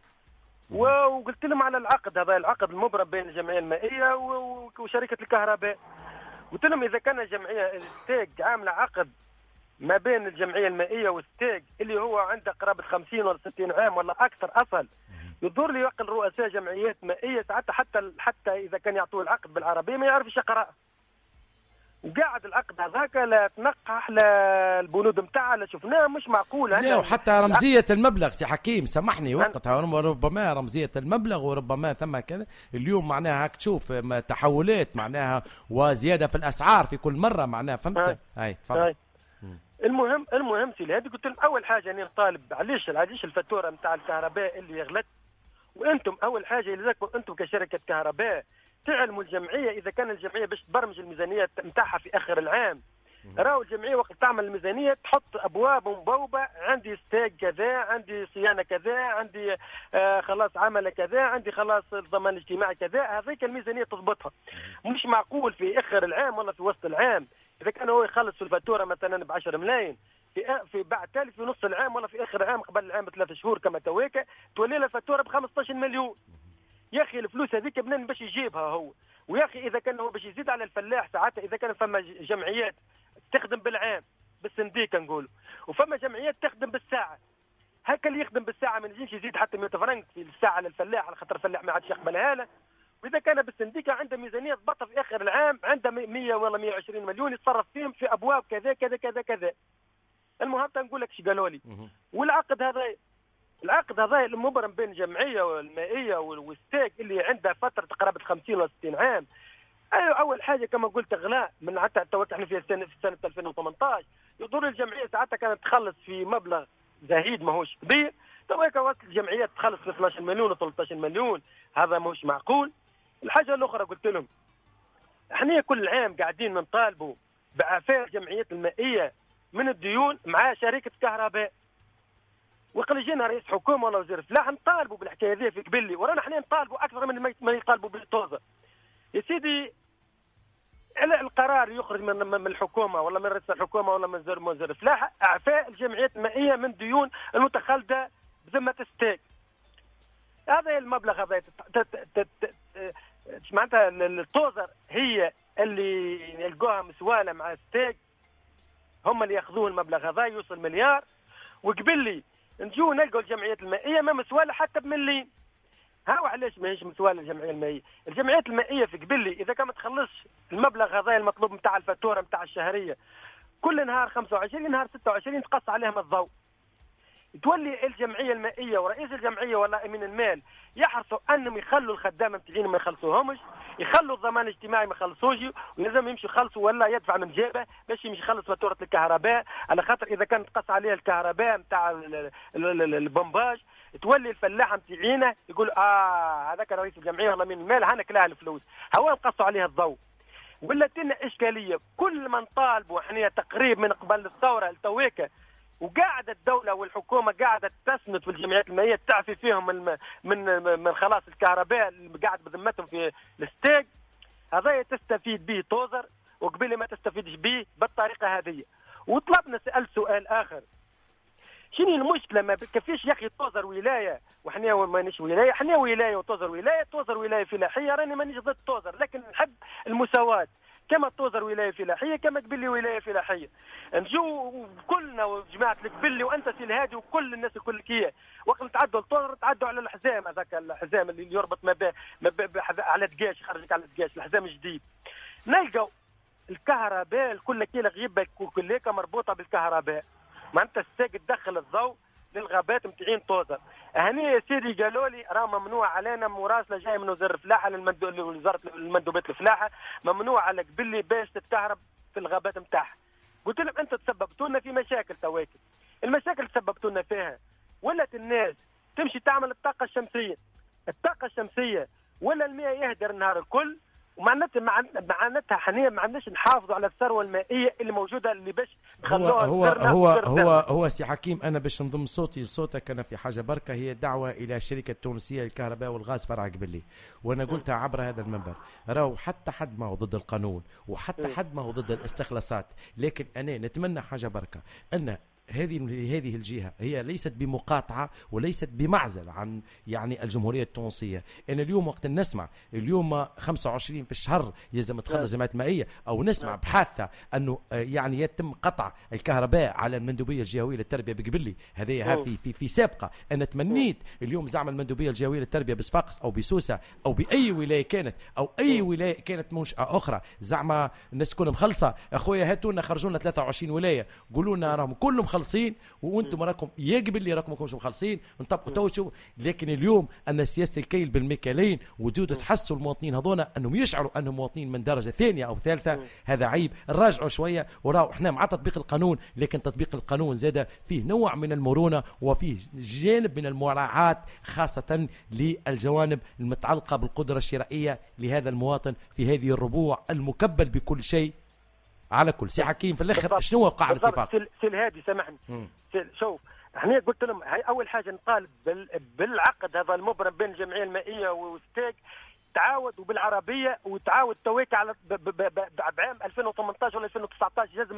وقلت لهم على العقد هذا، العقد المبرم بين الجمعيه المائيه وشركه الكهرباء. قلت لهم اذا كان الجمعيه الستيج عامله عقد ما بين الجمعيه المائيه والستيج اللي هو عنده قرابه خمسين ولا ستين عام ولا اكثر اصل، يدور لي يقل رؤساء جمعيات مائيه ساعتها حتى حتى اذا كان يعطوه العقد بالعربيه ما يعرفش يقرا. وقاعد العقد هذاك لا تنقح لا البنود نتاعها لا شفناه مش معقول. لا وحتى رمزيه المبلغ سي حكيم سامحني وقتها ربما رمزيه المبلغ وربما ثم كذا. اليوم معناها هاك تشوف تحولات معناها وزياده في الاسعار في كل مره معناها فهمت. هاي تفضل. المهم المهم سي هذه قلت لهم اول حاجه اني نطالب علاش علاش الفاتوره نتاع الكهرباء اللي غلت، وانتم اول حاجه يلزمكم انتم كشركه كهرباء تعلموا الجمعيه اذا كان الجمعيه باش تبرمج الميزانيه نتاعها في اخر العام. راهو الجمعيه وقت تعمل الميزانيه تحط ابواب مبوبه، عندي ستيج كذا، عندي صيانه كذا، عندي آه خلاص عمل كذا، عندي خلاص الضمان الاجتماعي كذا، هذيك الميزانيه تضبطها. مش معقول في اخر العام ولا في وسط العام اذا كان هو يخلص في الفاتوره مثلا ب عشرة ملايين في في بعد تالي في نص العام ولا في اخر العام قبل العام بثلاث شهور كما تويكا تولي له الفاتوره ب خمسطاش مليون. يا اخي الفلوس هذيك منين باش يجيبها هو؟ ويا اخي اذا كان هو باش يزيد على الفلاح ساعتها اذا كان فما جمعيات تخدم بالعام بالصنديق نقولوا وفما جمعيات تخدم بالساعه، هكا اللي يخدم بالساعه ما ينجمش يزيد حتى مئة فرنك في الساعه للفلاح على خاطر الفلاح ما عادش يقبلها له. واذا كان بالصنديق عنده ميزانيه تبطل في اخر العام عنده مئة ولا مئة وعشرين مليون يتصرف فيهم في ابواب كذا كذا كذا كذا. المهم نقول لك ايش قالوا لي. والعقد هذا العقد هذا المبرم بين الجمعيه والمائيه والستيج اللي عندها فتره قرابه خمسين ولا ستين عام. ايوه اول حاجه كما قلت غلاء من حتى توقعنا في السنه في سنه ألفين وثمانطاش يدور الجمعيه ساعتها كانت تخلص في مبلغ زهيد ماهوش كبير، تويكا وصلت الجمعيات تخلص في اثناش مليون و ثلاثطاش مليون، هذا ماهوش معقول. الحاجه الاخرى قلت لهم احنا كل عام قاعدين نطالبوا باعفاء الجمعيات المائيه من الديون مع شركه كهرباء. وقال يجينا رئيس حكومه ولا وزير فلاح نطالبوا بالحكايه هذه في قبلي، ورانا احنا نطالبوا اكثر من ما يطالبوا بالطوزه. يا سيدي القرار يخرج من من الحكومه ولا من رئيس الحكومه ولا من وزير وزير فلاح اعفاء الجمعيات المائيه من ديون المتخلده بذمه ستيج. هذا المبلغ هذا معناتها الطوزر هي اللي يلقوها مسواله مع ستيج، هم اللي ياخذوه المبلغ هذا يوصل مليار، وقبل لي نجو نلقوا الجمعيات المائيه ما مسواله حتى بمليم. ها علاش ماهيش مسواله الجمعيه المائيه؟ الجمعيات المائيه في قبل لي اذا كان ما تخلصش المبلغ هذا المطلوب نتاع الفاتوره نتاع الشهريه كل نهار خمسة وعشرين نهار ستة وعشرين تقص عليهم الضوء. تولي الجمعيه المائيه ورئيس الجمعيه ولا امين المال يحرصوا انهم يخلوا الخدامه نتاعهم ما يخلصوهمش، يخلوا الضمان الاجتماعي ما يخلصوش ولازم يمشي يخلصوا ولا يدفع من جيبه باش يمشي يخلص فاتوره الكهرباء، على خاطر اذا كانت تقص عليها الكهرباء نتاع البومباج تولي الفلاحه نتاعينا يقول اه هذاك رئيس الجمعيه والله من المال هانك لها الفلوس هو نقصوا عليها الضوء. ولا لنا اشكاليه كل من طالبوا احنا تقريب من قبل الثوره لتويكا وقاعده الدوله والحكومه قاعده تسند في الجمعيات المائيه تعفي فيهم من من من خلاص الكهرباء اللي قاعد بذمتهم في الستيج، هذا تستفيد به توزر وقبل ما تستفيدش به بالطريقه هذه. وطلبنا سأل سؤال اخر، شنو المشكله ما كيفاش يا اخي توزر ولايه وحنا مانيش ولايه، حنا ولايه وتوزر ولايه، توزر ولايه فلاحيه، راني مانيش ضد توزر لكن نحب المساواه كما توزر ولايه فلاحيه كما قبلي ولايه فلاحيه. نجو كلنا وجماعه القبلي وانت سي الهادي وكل الناس الكلكيه وقت نتعدوا التوزر تعدوا على الحزام، هذاك الحزام اللي يربط ما بين على دقاش يخرجك على دقاش الحزام الجديد. نلقاو الكهرباء الكل كيلا غيبه كلها مربوطه بالكهرباء، معناتها الساق تدخل الضوء للغابات نتاعين توزر. هني يا سيدي قالوا لي راه ممنوع علينا مراسله جايه من وزاره الفلاحه لوزاره المندوبات الفلاحه، ممنوع على قبلي باش تتكهرب في الغابات نتاعها. قلت لهم انتم تسببتوا لنا في مشاكل تواكل، المشاكل تسببتوا لنا فيها ولات الناس تمشي تعمل الطاقه الشمسيه، الطاقه الشمسيه ولا المياه يهدر النهار الكل، ومعناتها معناتها حاليا ما عندناش نحافظوا على الثروه المائيه اللي موجوده اللي باش نخلوها هو هو هو هو, هو سي حكيم انا باش نضم صوتي لصوتك انا في حاجه بركه، هي دعوه الى الشركه التونسيه للكهرباء والغاز فرع قبلي، وانا قلتها عبر هذا المنبر، راهو حتى حد ما هو ضد القانون وحتى حد ما هو ضد الاستخلاصات، لكن انا نتمنى حاجه بركه ان هذه هذه الجهه هي ليست بمقاطعه وليست بمعزل عن يعني الجمهوريه التونسيه. انا اليوم وقت نسمع اليوم خمسة وعشرين في الشهر يلزم تخلص جمعيه المائيه، او نسمع بحاثه انه يعني يتم قطع الكهرباء على المندوبيه الجهويه للتربيه بقبلي، هذه في في في سابقه. انا تمنيت اليوم زعم المندوبيه الجهويه للتربيه بصفاقس او بسوسه او باي ولايه كانت او اي ولايه كانت منشاه اخرى، زعما الناس تكون مخلصه. اخويا هاتوا لنا خرجوا لنا ثلاثة وعشرين ولايه قولوا لنا راهم كلهم مخلصين وانتم راكم يقبل لي راكم ماكمش مخلصين نطبقوا تو شو. لكن اليوم ان سياسه الكيل بالمكيالين وجود تحسوا المواطنين هذونا انهم يشعروا انهم مواطنين من درجه ثانيه او ثالثه، هذا عيب. نراجعوا شويه وراو احنا مع تطبيق القانون، لكن تطبيق القانون زاد فيه نوع من المرونه وفيه جانب من المراعاه خاصه للجوانب المتعلقه بالقدره الشرائيه لهذا المواطن في هذه الربوع المكبل بكل شيء. على كل سي حكيم في الاخر شنو وقع الاتفاق؟ سي الهادي سامحني، شوف احنا قلت لهم هاي اول حاجه نطالب بالعقد هذا المبرم بين الجمعيه المائيه والستيك تعاود وبالعربيه وتعاود تويك على بعام ألفين وثمانية عشر ولا ألفين وتسعة عشر لازم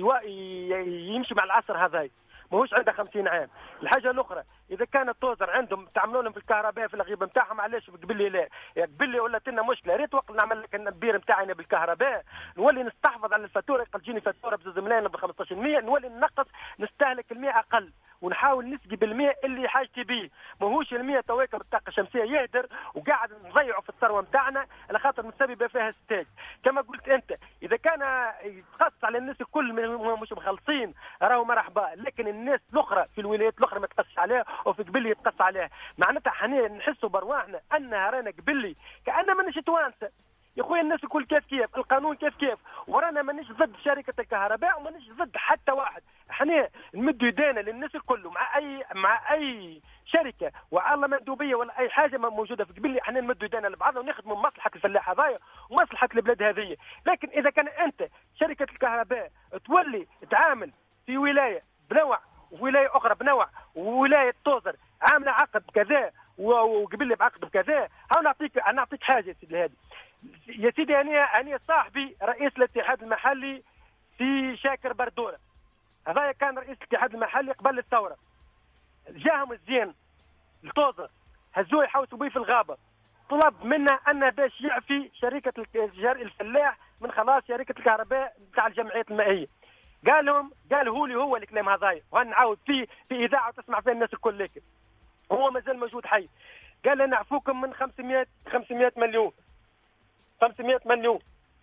يمشي مع العصر هذا، ماهوش عنده خمسين عام. الحاجه الاخرى اذا كانت توزر عندهم تعملوا لهم في الكهرباء في الغيبه نتاعهم علاش قبل لي لا قبل لي ولات لنا مشكله، ريت وقت نعمل لك البير نتاعنا بالكهرباء نولي نستحفظ على الفاتوره، يقل تجيني فاتوره بزوج ملايين ب خمسطاش بالمئة نولي ننقص نستهلك الماء اقل ونحاول نسقي بالماء اللي حاجتي به، ماهوش الماء تويك بالطاقه الشمسيه يهدر وقاعد نضيعوا في الثروه نتاعنا على خاطر مسببه فيها ستاج. كما قلت انت اذا كان يتخصص على الناس الكل مش مخلصين راهو مرحبا، لكن الناس الاخرى في الولايات الاخرى ما تقصش عليها وفي قبلي يتقص عليها، معناتها حنا نحسوا برواحنا انها رانا قبلي كأننا مانيش توانسه. يا خويا الناس الكل كيف كيف، القانون كيف كيف، ورانا مانيش ضد شركه الكهرباء ومانيش ضد حتى واحد، احنا نمدوا يدينا للناس الكل مع اي مع اي شركه وعلى مندوبيه ولا اي حاجه موجوده في قبلي، احنا نمدوا يدينا لبعضنا ونخدموا مصلحه الفلاح هذايا ومصلحه البلاد هذه. لكن اذا كان انت شركه الكهرباء تولي تعامل في ولايه بنوع وولايه اخرى بنوع وولايه توزر عامله عقد كذا وقبل لي بعقد بكذا، ها نعطيك نعطيك حاجه يا سيدي هادي يا سيدي. انا انا صاحبي رئيس الاتحاد المحلي في شاكر بردوره، هذا كان رئيس الاتحاد المحلي قبل الثوره، جاهم الزين التوزر هزوه يحوسوا به في الغابه، طلب منا ان باش يعفي شركه الفلاح من خلاص شركه الكهرباء بتاع الجمعيات المائيه. قال لهم قال هو لي هو الكلام هذايا وهنعاود فيه في اذاعه تسمع فيها الناس الكل، لكن هو مازال موجود حي. قال نعفوكم من خمسمائة خمسمائة مليون خمسمائة مليون.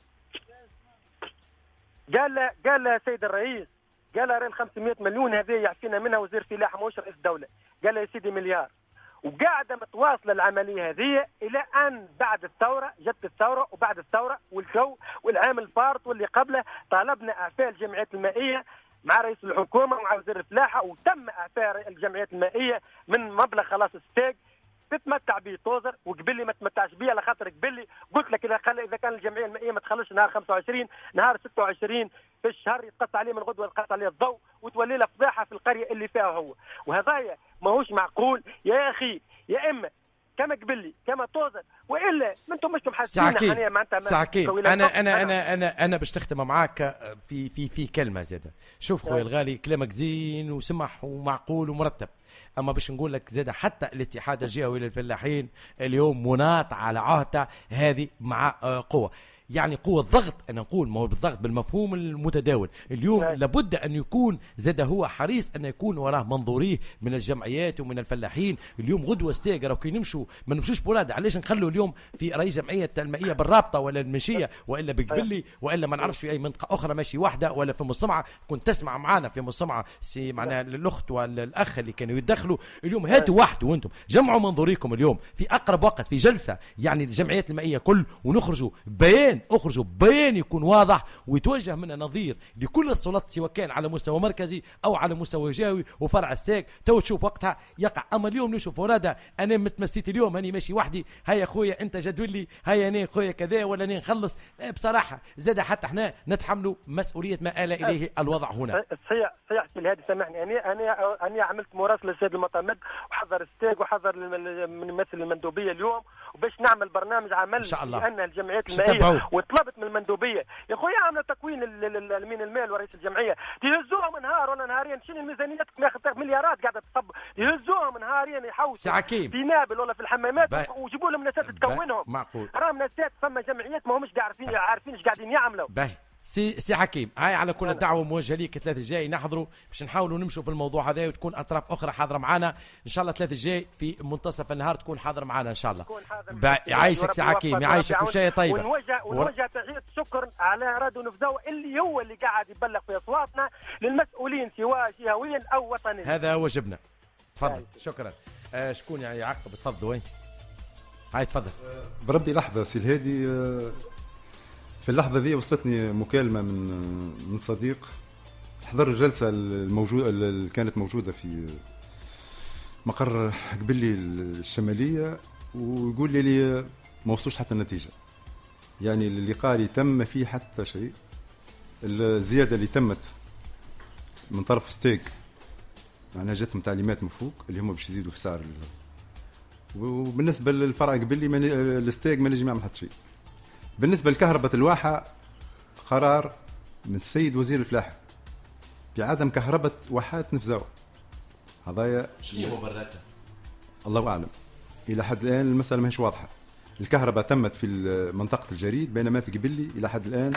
قال قال سيد الرئيس قال راه ال خمسمائة مليون هذه يعفينا منها وزير فلاحه ماهوش رئيس الدوله، قال يا سيدي مليار، وقاعده متواصله العمليه هذه الى ان بعد الثوره جت الثوره وبعد الثوره والجو والعام الفارط واللي قبله طالبنا اعفاء الجمعيات المائيه مع رئيس الحكومه ومع وزير الفلاحه، وتم اعفاء الجمعيات المائيه من مبلغ خلاص ستيك تتمتع به توزر، وقبل لي ما تمتعش به على خاطر قبل لي قلت لك اذا خل... اذا كان الجمعيه المائيه ما تخلصش نهار خمسة وعشرين نهار ستة وعشرين في الشهر يتقطع عليه من غدوه يتقطع عليه الضوء وتولي له فضيحه في القريه اللي فيها هو، وهذايا ماهوش معقول يا اخي. يا اما كما قبل لي كما توزر والا انتم مش محاسبين يعني معناتها ساعكين. انا انا انا انا انا, أنا باش تختم معاك في في في كلمه زاده. شوف خويا الغالي كلامك زين وسمح ومعقول ومرتب، اما باش نقول لك زاده حتى الاتحاد الجهوي للفلاحين اليوم مناط على عهده هذه مع قوه، يعني قوة ضغط. أنا نقول ما هو بالضغط بالمفهوم المتداول اليوم نعم. لابد أن يكون زاد هو حريص أن يكون وراه منظوريه من الجمعيات ومن الفلاحين. اليوم غدوة ستيجر وكي نمشوا ما نمشوش بولاد، علاش نخلوا اليوم في رئيس جمعية المائية بالرابطة ولا المنشية وإلا بقبلي وإلا ما نعرفش في أي منطقة أخرى ماشي واحدة ولا في مصمعة. كنت تسمع معنا في مصمعة سي معنا الأخت والأخ اللي كانوا يتدخلوا. اليوم هاتوا واحد وأنتم جمعوا منظوريكم اليوم في أقرب وقت في جلسة يعني الجمعيات المائية كل ونخرجوا بيان اخرجوا بيان يكون واضح ويتوجه من نظير لكل السلطات سواء كان على مستوى مركزي او على مستوى جهوي وفرع الساق تو تشوف وقتها يقع. اما اليوم نشوف ورادا انا متمسيت اليوم هاني ماشي وحدي، هيا خويا انت جدولي، هيا انا خويا كذا ولا انا نخلص. بصراحه زاد حتى احنا نتحملوا مسؤوليه ما آل اليه الوضع هنا. صحيح صحيح سي الهادي سامحني، انا انا انا عملت مراسله للسيد المعتمد وحضر الستيك وحضر من يمثل المندوبيه اليوم وباش نعمل برنامج عمل ان شاء الله لان الجمعيات المائيه وطلبت من المندوبيه يا خويا عامله تكوين من المال ورئيس الجمعيه تهزوهم نهار ولا نهارين. شنو الميزانيات ياخذ مليارات قاعده تصب يهزوهم نهارين يحوسوا في نابل ولا في الحمامات ويجيبوا لهم ناسات تكونهم. معقول راهم ناسات فما جمعيات ما همش عارفين عارفين ايش قاعدين يعملوا. سي سي حكيم هاي على كل الدعوه موجهه ليك الثلاث الجاي نحضروا باش نحاولوا نمشوا في الموضوع هذا وتكون اطراف اخرى حاضره معنا ان شاء الله. الثلاث الجاي في منتصف النهار تكون حاضر معنا ان شاء الله. يعيشك سي حكيم يعيشك وشايه طيبه. ونوجه ونوجه تحيه شكر على راديو نفذاوة اللي هو اللي قاعد يبلغ في اصواتنا للمسؤولين سواء جهويا او وطنيا. هذا واجبنا. تفضل شكرا. آه شكون يعني يعقب تفضل وين؟ هاي تفضل. بربي لحظه سي الهادي. في اللحظة ذي وصلتني مكالمة من من صديق حضر الجلسة الموجودة اللي كانت موجودة في مقر قبلي الشمالية ويقول لي, لي ما وصلوش حتى النتيجة. يعني اللقاء اللي تم فيه حتى شيء. الزيادة اللي تمت من طرف ستيك معناها جاتهم تعليمات من فوق اللي هم باش يزيدوا في سعر. وبالنسبة للفرع قبلي الستيك ما نجم يعمل حتى شيء. بالنسبة لكهرباء الواحة قرار من السيد وزير الفلاحة بعدم كهرباء واحات نفذاوة. هذايا شنو مبرراتها؟ الله أعلم. إلى حد الآن المسألة ماهيش واضحة. الكهرباء تمت في منطقة الجريد بينما في قبلي إلى حد الآن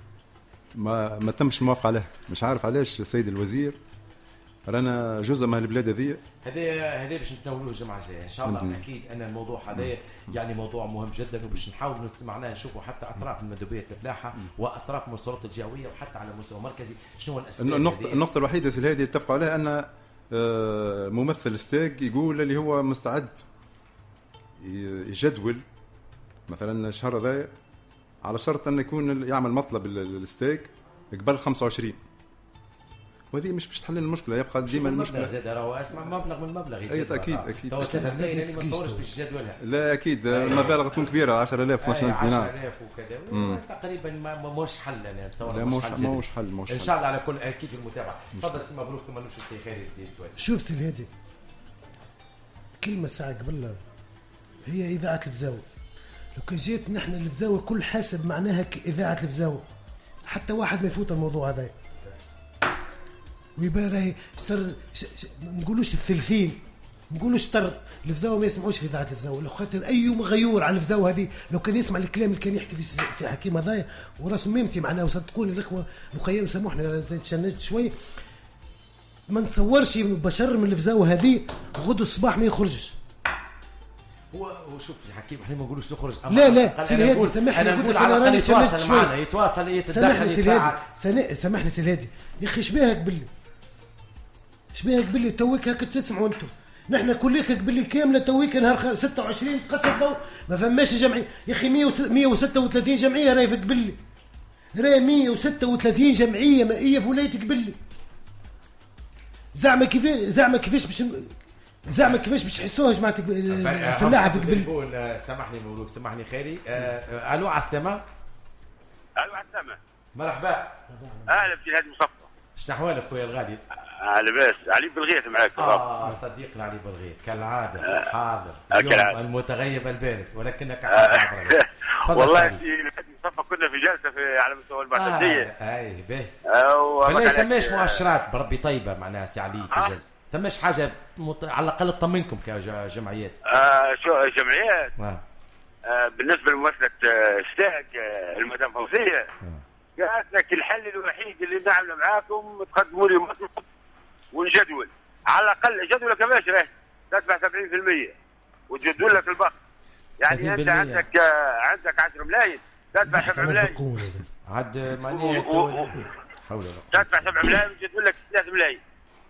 ما ما تمش الموافقة عليه. مش عارف علاش السيد الوزير رانا جزء من البلاد هذه. هذا هذا باش نتناولوه الجمعه الجايه ان شاء الله. م- اكيد ان الموضوع هذا يعني موضوع مهم جدا وباش نحاول معناها نشوفوا حتى اطراف من مندوبيه الفلاحه واطراف من السلطات الجهويه وحتى على مستوى مركزي شنو الاسباب. النقطه النقطه الوحيده اللي هذه اتفقوا عليها ان ممثل ستيك يقول اللي هو مستعد يجدول مثلا الشهر هذا على شرط ان يكون يعمل مطلب الستيك قبل خمسة وعشرين. وهذه مش باش تحل المشكله يبقى ديما المشكله. زاد راهو اسمع مبلغ من المبلغ اكيد اكيد اكيد تو ثلاثة ملايين اللي ما تصورش باش جدولها. لا اكيد المبالغ تكون كبيره عشرة آلاف اثنا عشر دينار عشرة آلاف وكذا تقريبا ما موش حل. انا نتصور مش حل موش حل موش ان شاء الله على كل اكيد المتابعه. تفضل سي مبروك ثم نمشي سي خير الدين. شوف سي الهادي كلمه ساعه قبل هي اذاعه الفزاوه. لو كان جيت نحن الفزاوه كل حاسب معناها اذاعه الفزاوه حتى واحد ما يفوت الموضوع هذا ويبقى راهي صار ما نقولوش الثلثين نقولوش طر الفزاوه ما يسمعوش في اذاعه الفزاوه. لو خاطر اي مغيور على الفزاوه هذه لو كان يسمع الكلام اللي كان يحكي في سي حكيم هذايا وراسه ميمتي معناه وصدقوني الاخوه المخيم سامحوني تشنجت شوي ما نتصورش بشر من الفزاوه هذه غدو الصباح ما يخرجش. هو شوف يا حكيم احنا ما نقولوش نخرج. لا لا سي الهادي سامحني قلت لك انا راني يتواصل معنا يتواصل يتدخل يتفاعل. سامحني سي الهادي يا اخي شبيهك باللي شبيهك باللي توك هكا تسمعوا انتم نحن كليك باللي كامله تويك نهار ستة وعشرين تقصر ضوء ما فماش جمعيه يا اخي مية وستة وثلاثين جمعيه راهي في قبلي راهي مية وستة وثلاثين جمعيه مائيه في ولايه قبلي زعما كيفاش زعما كيفاش باش زعما كيفاش باش يحسوها جماعه الفلاحه في قبل. سامحني مولود سامحني خيري. أه الو على السلامه. الو على السلامه. مرحبا. اهلا بك هادي مصطفى. شنو احوالك خويا الغالي؟ اه لاباس. علي بالغيث معاك. اه صديقنا علي بالغيث كالعاده. آه. حاضر اليوم المتغيب البارد ولكنك حاضر. آه. والله هادي مصطفى كنا في جلسه في على مستوى المعتديه. آه. اي باهي. آه. بالله ثماش مؤشرات بربي طيبه معناها سي علي في آه. جلسه. ثماش حاجه مط... على الاقل تطمنكم كجمعيات. آه شو جمعيات؟ آه. آه بالنسبه لممثله ستاك آه المدام فوزيه آه. قالت لك الحل الوحيد اللي نعمله معاكم تقدموا لي مطلب والجدول على الاقل جدولك يا باشا تدفع سبعين بالمئة وتجدول لك البخت يعني انت عندك آه عندك عشرة ملايين تدفع سبعة ملايين عاد معناها حول الله تدفع سبعة ملايين وتجدول لك ثلاثة ملايين.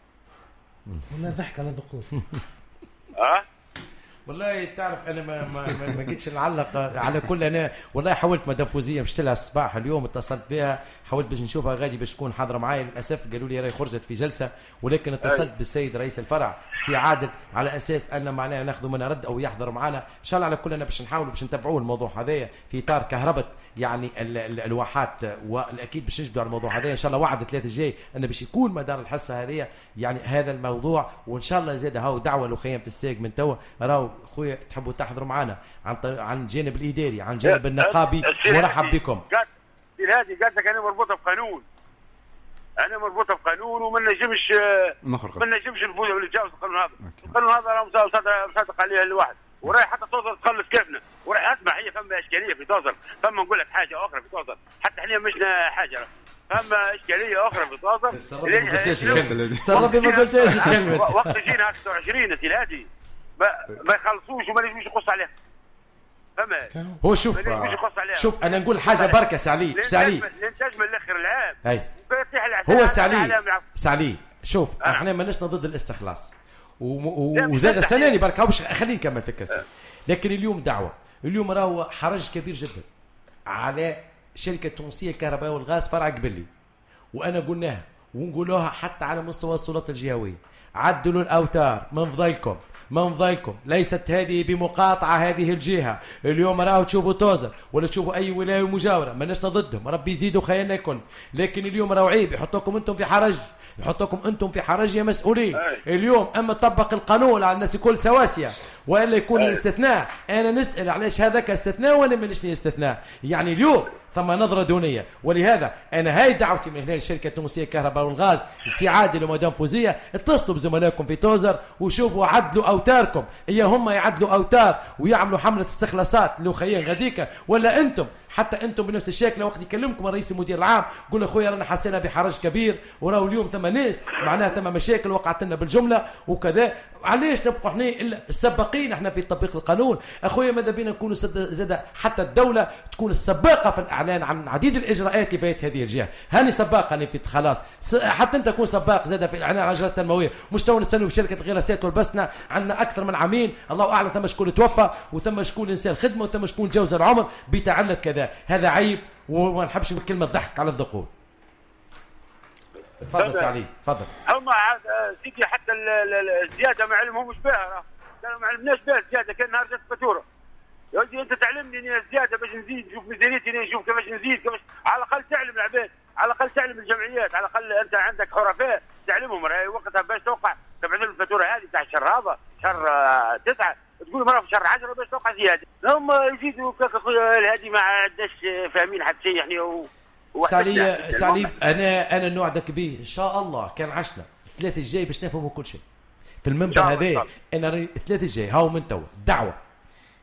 والله ضحك على ذقوس. اه والله تعرف انا ما ما ما جيتش نعلق على كل انا والله حاولت مدام فوزيه مشت لها الصباح اليوم اتصلت بها حاولت باش نشوفها غادي باش تكون حاضره معايا للاسف قالوا لي راهي خرجت في جلسه ولكن اتصلت بالسيد رئيس الفرع سي عادل على اساس ان معناها ناخذوا منها رد او يحضروا معنا ان شاء الله على كل انا باش نحاولوا باش نتبعوا الموضوع هذايا في اطار كهرباء يعني الواحات والاكيد باش نجدوا على الموضوع هذايا ان شاء الله وعد ثلاثة جاي ان باش يكون مدار الحصه هذه يعني هذا الموضوع وان شاء الله زاد هاو دعوه لخيام في ستيك من توا راهو خويا تحبوا تحضروا معنا عن عن الجانب الاداري عن الجانب النقابي مرحب بكم. هذه قالت لك انا مربوطه بقانون انا مربوطه بقانون وما نجمش ما نجمش نفوز ولا نتجاوز القانون هذا. القانون هذا راه مصادق عليه الواحد وراي حتى توصل تخلص كيفنا وراي اسمع هي فما اشكاليه في توصل فما نقول لك حاجه اخرى في توصل حتى احنا مشنا حاجه فما اشكاليه اخرى في توصل. سربي ما قلتيش الكلمه وقت جينا ستة وعشرين الهادي ما ما يخلصوش وما نجمش يقص عليها فما هو شوف شوف انا نقول حاجه بركه سعلي سعلي الانتاج من الاخر العام اي هو سعلي سعلي شوف آه. احنا ماناش ضد الاستخلاص وزاد السناني بركه باش خليني نكمل فكرتي آه. لكن اليوم دعوه اليوم راهو حرج كبير جدا على شركه تونسيه الكهرباء والغاز فرع قبلي وانا قلناها ونقولوها حتى على مستوى السلطات الجهويه عدلوا الاوتار من فضلكم من فضلكم ليست هذه بمقاطعة هذه الجهة اليوم راهو تشوفوا توزر ولا تشوفوا أي ولاية مجاورة ما نشنا ضدهم ربي يزيدوا خيالنا الكل لكن اليوم راهو عيب يحطوكم أنتم في حرج يحطوكم أنتم في حرج يا مسؤولين اليوم أما طبق القانون على الناس الكل سواسية وإلا يكون الاستثناء أنا نسأل علاش هذا كاستثناء ولا منش استثناء يعني اليوم ثم نظرة دونية ولهذا أنا هاي دعوتي من هنا لشركة التونسية الكهرباء والغاز سي عادل ومدام فوزية اتصلوا بزملائكم في توزر وشوفوا عدلوا أوتاركم إيا هم يعدلوا أوتار ويعملوا حملة استخلاصات لو خيين غديكة ولا أنتم حتى أنتم بنفس الشكل وقت يكلمكم الرئيس المدير العام قول أخويا رانا حسينا بحرج كبير وراو اليوم ثم ناس معناها ثم مشاكل وقعت لنا بالجملة وكذا علاش نبقوا احنا إلا السباقين احنا في تطبيق القانون أخويا ماذا بينا نكونوا زاد حتى الدولة تكون السباقة في الإعلان عن عديد الإجراءات لفايت هذه الجهة هاني سباقة أنا في خلاص حتى أنت تكون سباق زاد في الإعلان عن الإجراءات التنموية مش تو نستنوا بشركة غراسات والبسنا عندنا أكثر من عامين الله أعلم ثم شكون توفى وثم شكون إنسان خدمة وثم شكون جوز العمر بتعلت كذا هذا عيب وما نحبش بكلمة ضحك على الذقون. تفضل سعيد تفضل. هم سيدي حتى الزيادة ما علمهمش بها ما علمناش بها الزيادة كان نهار جات فاتورة يا ولدي انت تعلمني اني الزياده باش نزيد نشوف ميزانيتي نشوف كيفاش نزيد كيفاش على الاقل تعلم العباد على الاقل تعلم الجمعيات على الاقل انت عندك حرفاء تعلمهم راهي وقتها باش توقع تبعث لهم الفاتوره هذه تاع الشهر هذا شهر تسعه تقول مرة في شهر عشرة باش توقع زياده هم يزيدوا كاك اخويا الهادي ما عندناش فاهمين حتى شيء يعني و... سعلي سعلي انا انا النوع ذاك بيه ان شاء الله كان عشنا الثلاثه الجاي باش نفهموا كل شيء في المنبر هذا انا الثلاثه الجاي هاو من تو دعوه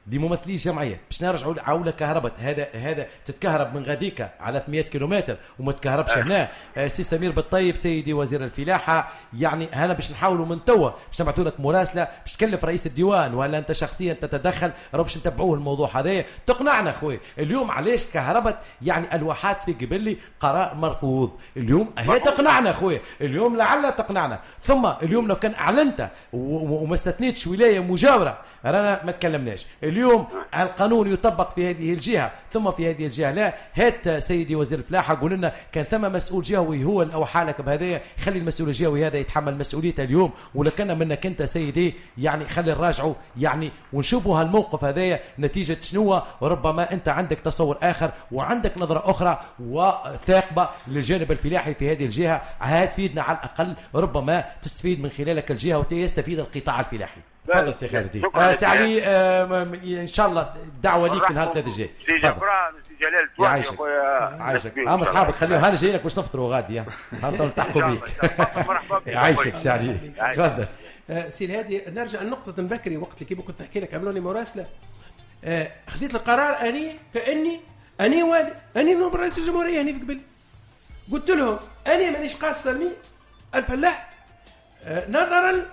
دي ممثلي جمعيات باش نرجعوا عولة كهربت هذا هذا تتكهرب من غاديكا على ثمانمائة كيلومتر وما تكهربش هنا. آه سي سمير بالطيب سيدي وزير الفلاحه، يعني هنا باش نحاولوا من توا باش نبعثوا لك مراسله باش تكلف رئيس الديوان ولا انت شخصيا تتدخل راه باش نتبعوه الموضوع هذا تقنعنا خويا. اليوم علاش كهربت يعني الواحات في قبلي قرار مرفوض، اليوم هي تقنعنا خويا، اليوم لعل تقنعنا. ثم اليوم لو كان اعلنت وما استثنيتش ولايه مجاوره رانا ما تكلمناش. اليوم القانون يطبق في هذه الجهه ثم في هذه الجهه لا. هات سيدي وزير الفلاحه قول لنا كان ثم مسؤول جهوي هو اللي اوحالك بهذايا، خلي المسؤول الجهوي هذا يتحمل مسؤوليته اليوم، ولا كان منك انت سيدي يعني خلي نراجعوا يعني ونشوفوا هالموقف هذايا نتيجه شنو. وربما انت عندك تصور اخر وعندك نظره اخرى وثاقبه للجانب الفلاحي في هذه الجهه، هات فيدنا على الاقل ربما تستفيد من خلالك الجهه وتستفيد القطاع الفلاحي. تفضل سي خالدي. آه سي علي آه ان شاء الله دعوه ليك نهار الثلاثاء الجاي. سي جبران وسي جلال يعيشك عايشك. اه اصحابك خليهم هاني جاي لك باش نفطروا غادي نلتحقوا بيك. يعيشك سي علي تفضل. آه سي الهادي نرجع لنقطه بكري وقت اللي كيما كنت نحكي لك عملوا لي مراسله. آه خذيت القرار اني كاني اني والي اني نوب رئيس الجمهوريه هني في قبل. قلت لهم اني مانيش قاص سلمي الفلاح آه نظرا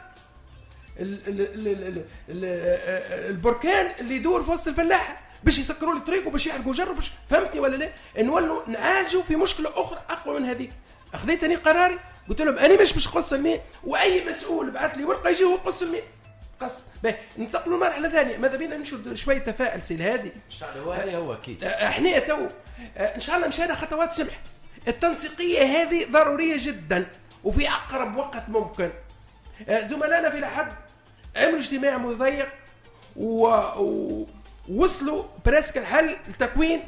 البركان اللي يدور في وسط الفلاحه باش يسكروا لي الطريق وباش يحرقوا جرب باش فهمتني ولا لا؟ نولوا نعالجوا في مشكله اخرى اقوى من هذيك. اخذت اني قراري قلت لهم انا مش باش نقص الماء، واي مسؤول بعث لي ورقه يجي هو يقص الماء قص. باهي ننتقلوا لمرحله ثانيه، ماذا بينا نمشوا شويه تفاؤل سي الهادي. ان شاء الله هذا هو اكيد. احنا تو ان شاء الله مشينا خطوات سمح. التنسيقيه هذه ضروريه جدا وفي اقرب وقت ممكن. زملائنا في لحد عملوا اجتماع مضيق ووصلوا براسك الحل لتكوين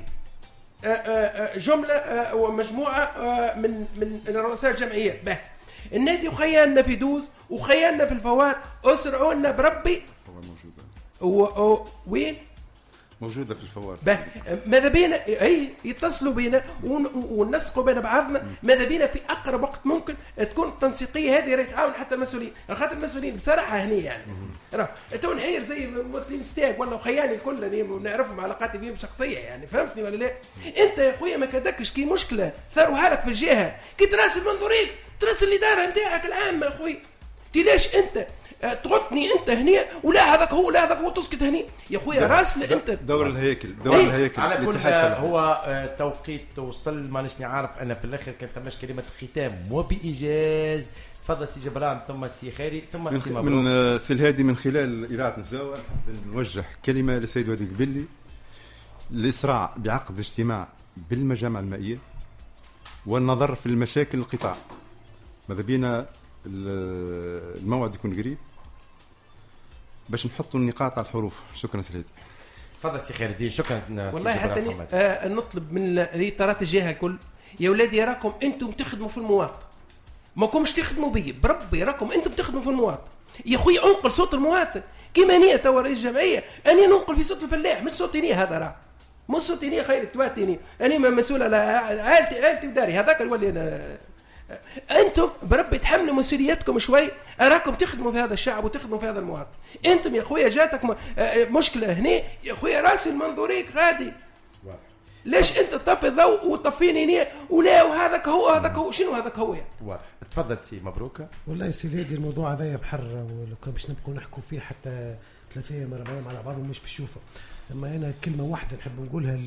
جمله ومجموعه من من رؤساء الجمعيات. به النادي وخيالنا في دوز وخيالنا في الفوار اسرعوا لنا بربي. هو وين موجوده في الفوار. ماذا بينا اي يتصلوا بينا وننسقوا بين بعضنا. ماذا بينا في اقرب وقت ممكن تكون التنسيقيه هذه راهي تعاون حتى المسؤولين، خاطر المسؤولين بصراحه هني يعني راه تو نحير زي ممثلين ستاك ولا خيالي الكل اللي نعرفهم علاقاتي بهم شخصيه يعني فهمتني ولا لا؟ انت يا خويا ما كدكش كي مشكله ثروها لك في الجهه كي تراسل منظوريك تراسل الاداره نتاعك العامه يا خويا. ليش انت تغطني انت هني ولا هذاك هو لا هذاك هو تسكت هني يا خويا راسل انت دور الهيكل دور ايه؟ الهيكل على كل هو توقيت توصل مانيش عارف انا في الاخر كانت ثماش كلمه ختام وبايجاز. تفضل سي جبران ثم سي خيري ثم سي مبروك. من سي الهادي من خلال اذاعه نفزاوه نوجه كلمه للسيد وادي القبلي الاسراع بعقد اجتماع بالمجامع المائيه والنظر في المشاكل القطاع. ماذا بينا الموعد يكون قريب باش نحطوا النقاط على الحروف. شكرا سيدي. تفضل سي خير الدين. شكرا والله حتى آه نطلب من الإطارات الجهه الكل يا ولادي راكم انتم تخدموا في المواطن ما كومش تخدموا بي بربي راكم انتم تخدموا في المواطن يا خويا. انقل صوت المواطن كيما نيه تو رئيس الجمعيه اني ننقل في صوت الفلاح مش صوتي نيه هذا راه مش صوتي نيه خير تواتيني اني مسؤول على عائلتي عائلتي وداري هذاك اللي انا. انتم بربي تحملوا مسؤوليتكم شوي اراكم تخدموا في هذا الشعب وتخدموا في هذا المواطن. انتم يا خويا جاتك مشكله هنا يا خويا راسي المنظوريك غادي ليش انت تطفي الضوء وتطفيني نيه ولا وهذاك هو هذاك هو شنو هذاك هو يعني. واضح. تفضل سي مبروك. والله سي ليدي الموضوع هذا بحر ولو كان باش نبقوا نحكوا فيه حتى ثلاثة ايام اربع ايام على بعضهم مش بشوفه. اما انا كلمه واحده نحب نقولها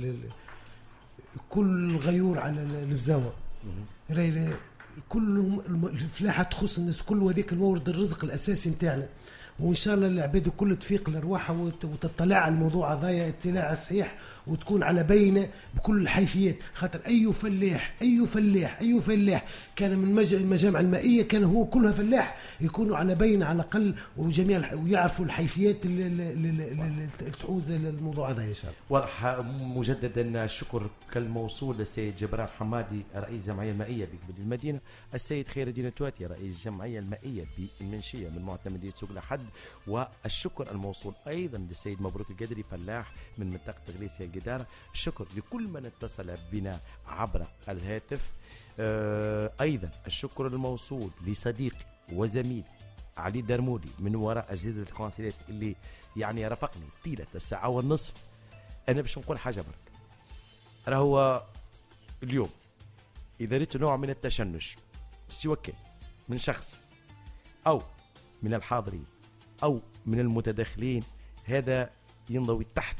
كل غيور على الفزاوه راي كلهم الفلاحه تخص الناس كل وذيك المورد الرزق الاساسي نتاعنا. وان شاء الله العباد كل تفيق لارواحها وتطلع على الموضوع هذايا اطلاع صحيح وتكون على بينه بكل الحيثيات. خاطر اي فلاح اي فلاح اي فلاح كان من المجامع المائيه كان هو كلها فلاح يكونوا على بينه على الاقل وجميع ويعرفوا الحيثيات اللي تحوز الموضوع هذا ان شاء الله. واضح. مجددا الشكر كالموصول للسيد جبران حمادي رئيس الجمعيه المائيه بالمدينه، السيد خير الدين تواتي رئيس الجمعيه المائيه بالمنشيه من معتمديه سوق لحد، والشكر الموصول ايضا للسيد مبروك القدري فلاح من منطقه غليسيا الجدارة. الشكر لكل من اتصل بنا عبر الهاتف. آه ايضا الشكر الموصول لصديقي وزميلي علي الدرمودي من وراء اجهزه الكونسيلات اللي يعني رافقني طيله الساعه والنصف، انا باش نقول حاجه برك. راهو اليوم اذا ريت نوع من التشنج سواء كان من شخص او من الحاضرين او من المتداخلين، هذا ينضوي تحت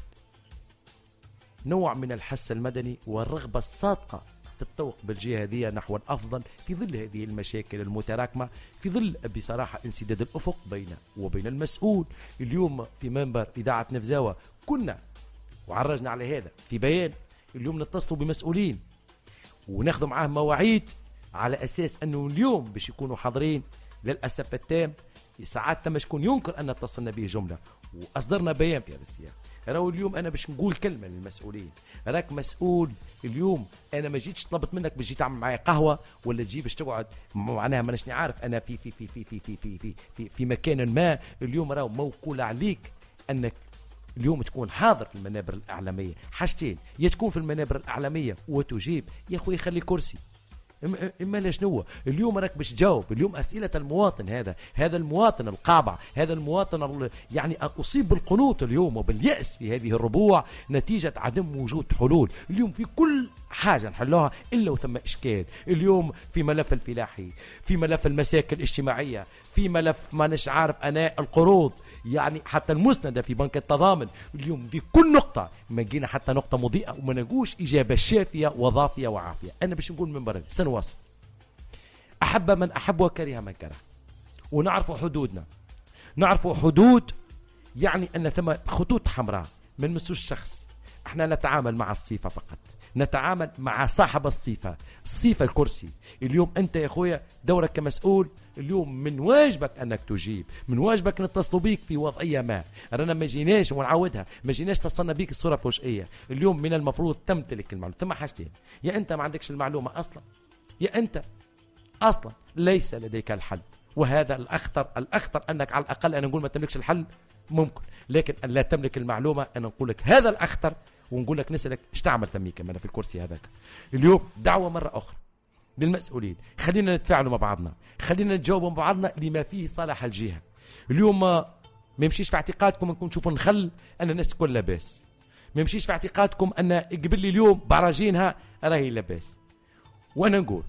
نوع من الحس المدني والرغبه الصادقه في التوق بالجهه هذه نحو الافضل في ظل هذه المشاكل المتراكمه، في ظل بصراحه انسداد الافق بين وبين المسؤول. اليوم في منبر اذاعه نفزاوه كنا وعرجنا على هذا في بيان، اليوم نتصلوا بمسؤولين وناخذ معاه مواعيد على اساس انه اليوم باش يكونوا حاضرين. للاسف التام ساعات ثم شكون ينكر ان اتصلنا به جمله واصدرنا بيان في هذا السياق. راهو اليوم انا باش نقول كلمه للمسؤولين، راك مسؤول اليوم، انا ما جيتش طلبت منك باش تجي تعمل معايا قهوه ولا تجي باش تقعد معناها مانيش عارف انا في في في في في في في في, في, في مكان ما. اليوم راهو موكول عليك انك اليوم تكون حاضر في المنابر الاعلاميه. حاجتين، يا تكون في المنابر الاعلاميه وتجيب، يا خويا خلي كرسي اما لا شنو اليوم راك باش تجاوب. اليوم اسئله المواطن، هذا هذا المواطن القابع، هذا المواطن يعني اصيب بالقنوط اليوم وبالياس في هذه الربوع نتيجه عدم وجود حلول. اليوم في كل حاجه نحلوها الا وثم اشكال. اليوم في ملف الفلاحي، في ملف المساكن الاجتماعيه، في ملف ما نش عارف انا القروض، يعني حتى المسنده في بنك التضامن. اليوم في كل نقطه ما جينا حتى نقطه مضيئه وما نقولش اجابه شافيه وضافيه وعافيه. انا باش نقول من برا سنواصل، احب من احب وكره من كره، ونعرفوا حدودنا، نعرفوا حدود يعني ان ثم خطوط حمراء من مسؤول الشخص. احنا نتعامل مع الصفه فقط، نتعامل مع صاحب الصفه، الصفه الكرسي. اليوم انت يا خويا دورك كمسؤول، اليوم من واجبك انك تجيب، من واجبك نتصلوا بيك في وضعيه ما. رانا ما جيناش ونعاودها، ما جيناش تصلنا بيك الصوره فوجئيه. اليوم من المفروض تمتلك المعلومه. ثم حاجتين، يا انت ما عندكش المعلومه اصلا، يا انت اصلا ليس لديك الحل. وهذا الاخطر، الاخطر انك على الاقل انا نقول ما تملكش الحل ممكن، لكن ان لا تملك المعلومه انا نقول لك هذا الاخطر. ونقول لك نسالك ايش تعمل ثميك انا في الكرسي هذاك. اليوم دعوه مره اخرى للمسؤولين، خلينا نتفاعلوا مع بعضنا، خلينا نتجاوبوا مع بعضنا لما فيه صالح الجهه. اليوم ما يمشيش في اعتقادكم انكم تشوفوا نخل ان الناس كل لاباس، ما يمشيش في اعتقادكم ان قبل لي اليوم براجينها راهي لاباس. وانا نقول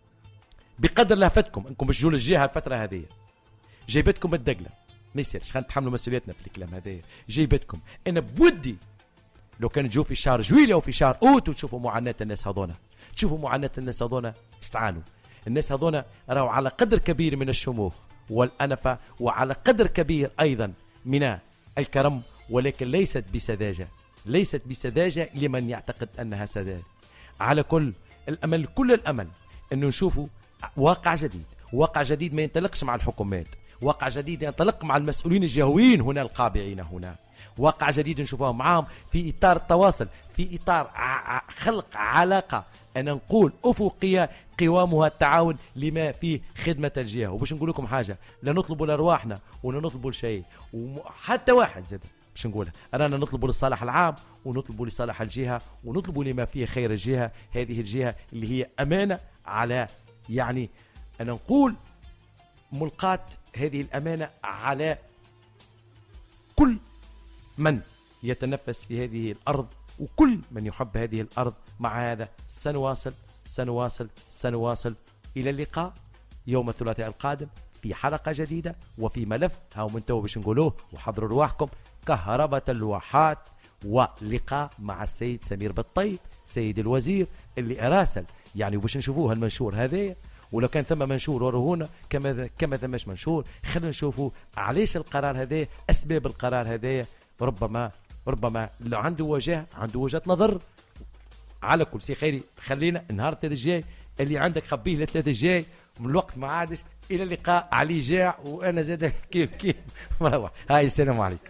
بقدر لهفتكم انكم باش تجوا للجهه الفتره هذه، جايبتكم الدقله ما يصيرش، خلينا نتحملوا مسؤوليتنا في الكلام هذا. جايبتكم انا بودي لو كان تجوا في شهر جويلية وفي شهر اوت وتشوفوا معاناة الناس هذونا، تشوفوا معاناة الناس هذونا ايش تعانوا. الناس هذونا راهو على قدر كبير من الشموخ والأنفة، وعلى قدر كبير أيضا من الكرم، ولكن ليست بسذاجة، ليست بسذاجة لمن يعتقد أنها سذاجة. على كل الأمل، كل الأمل أنه نشوفوا واقع جديد، واقع جديد ما ينطلقش مع الحكومات، واقع جديد ينطلق مع المسؤولين الجهويين هنا القابعين هنا، واقع جديد نشوفه معهم في إطار التواصل، في إطار خلق علاقة أنا نقول أفقية قوامها التعاون لما فيه خدمة الجهة. وباش نقول لكم حاجة، لا نطلبوا لأرواحنا ولا نطلبوا لشيء وحتى واحد زاد باش نقولها، رانا نطلبوا للصالح العام ونطلبوا لصالح الجهة ونطلبوا لما فيه خير الجهة. هذه الجهة اللي هي أمانة على يعني أنا نقول ملقاة هذه الأمانة على كل من يتنفس في هذه الأرض وكل من يحب هذه الأرض. مع هذا سنواصل سنواصل سنواصل إلى اللقاء يوم الثلاثاء القادم في حلقة جديدة وفي ملف هاو من تو باش نقولوه وحضروا رواحكم، كهرباء الواحات، ولقاء مع السيد سمير بالطيب سيد الوزير اللي أراسل يعني باش نشوفوه المنشور هذا. ولو كان ثم منشور وروهونا كما كما ثماش منشور، خلينا نشوفوا علاش القرار هذا، أسباب القرار هذا. ربما ربما لو عنده وجه عنده وجهة نظر. على كل شيء خيري، خلينا النهار الثلاث الجاي اللي عندك خبيه للثلاث الجاي من الوقت ما عادش. الى اللقاء، علي جاع وانا زاد كيف كيف مروح. هاي السلام عليكم.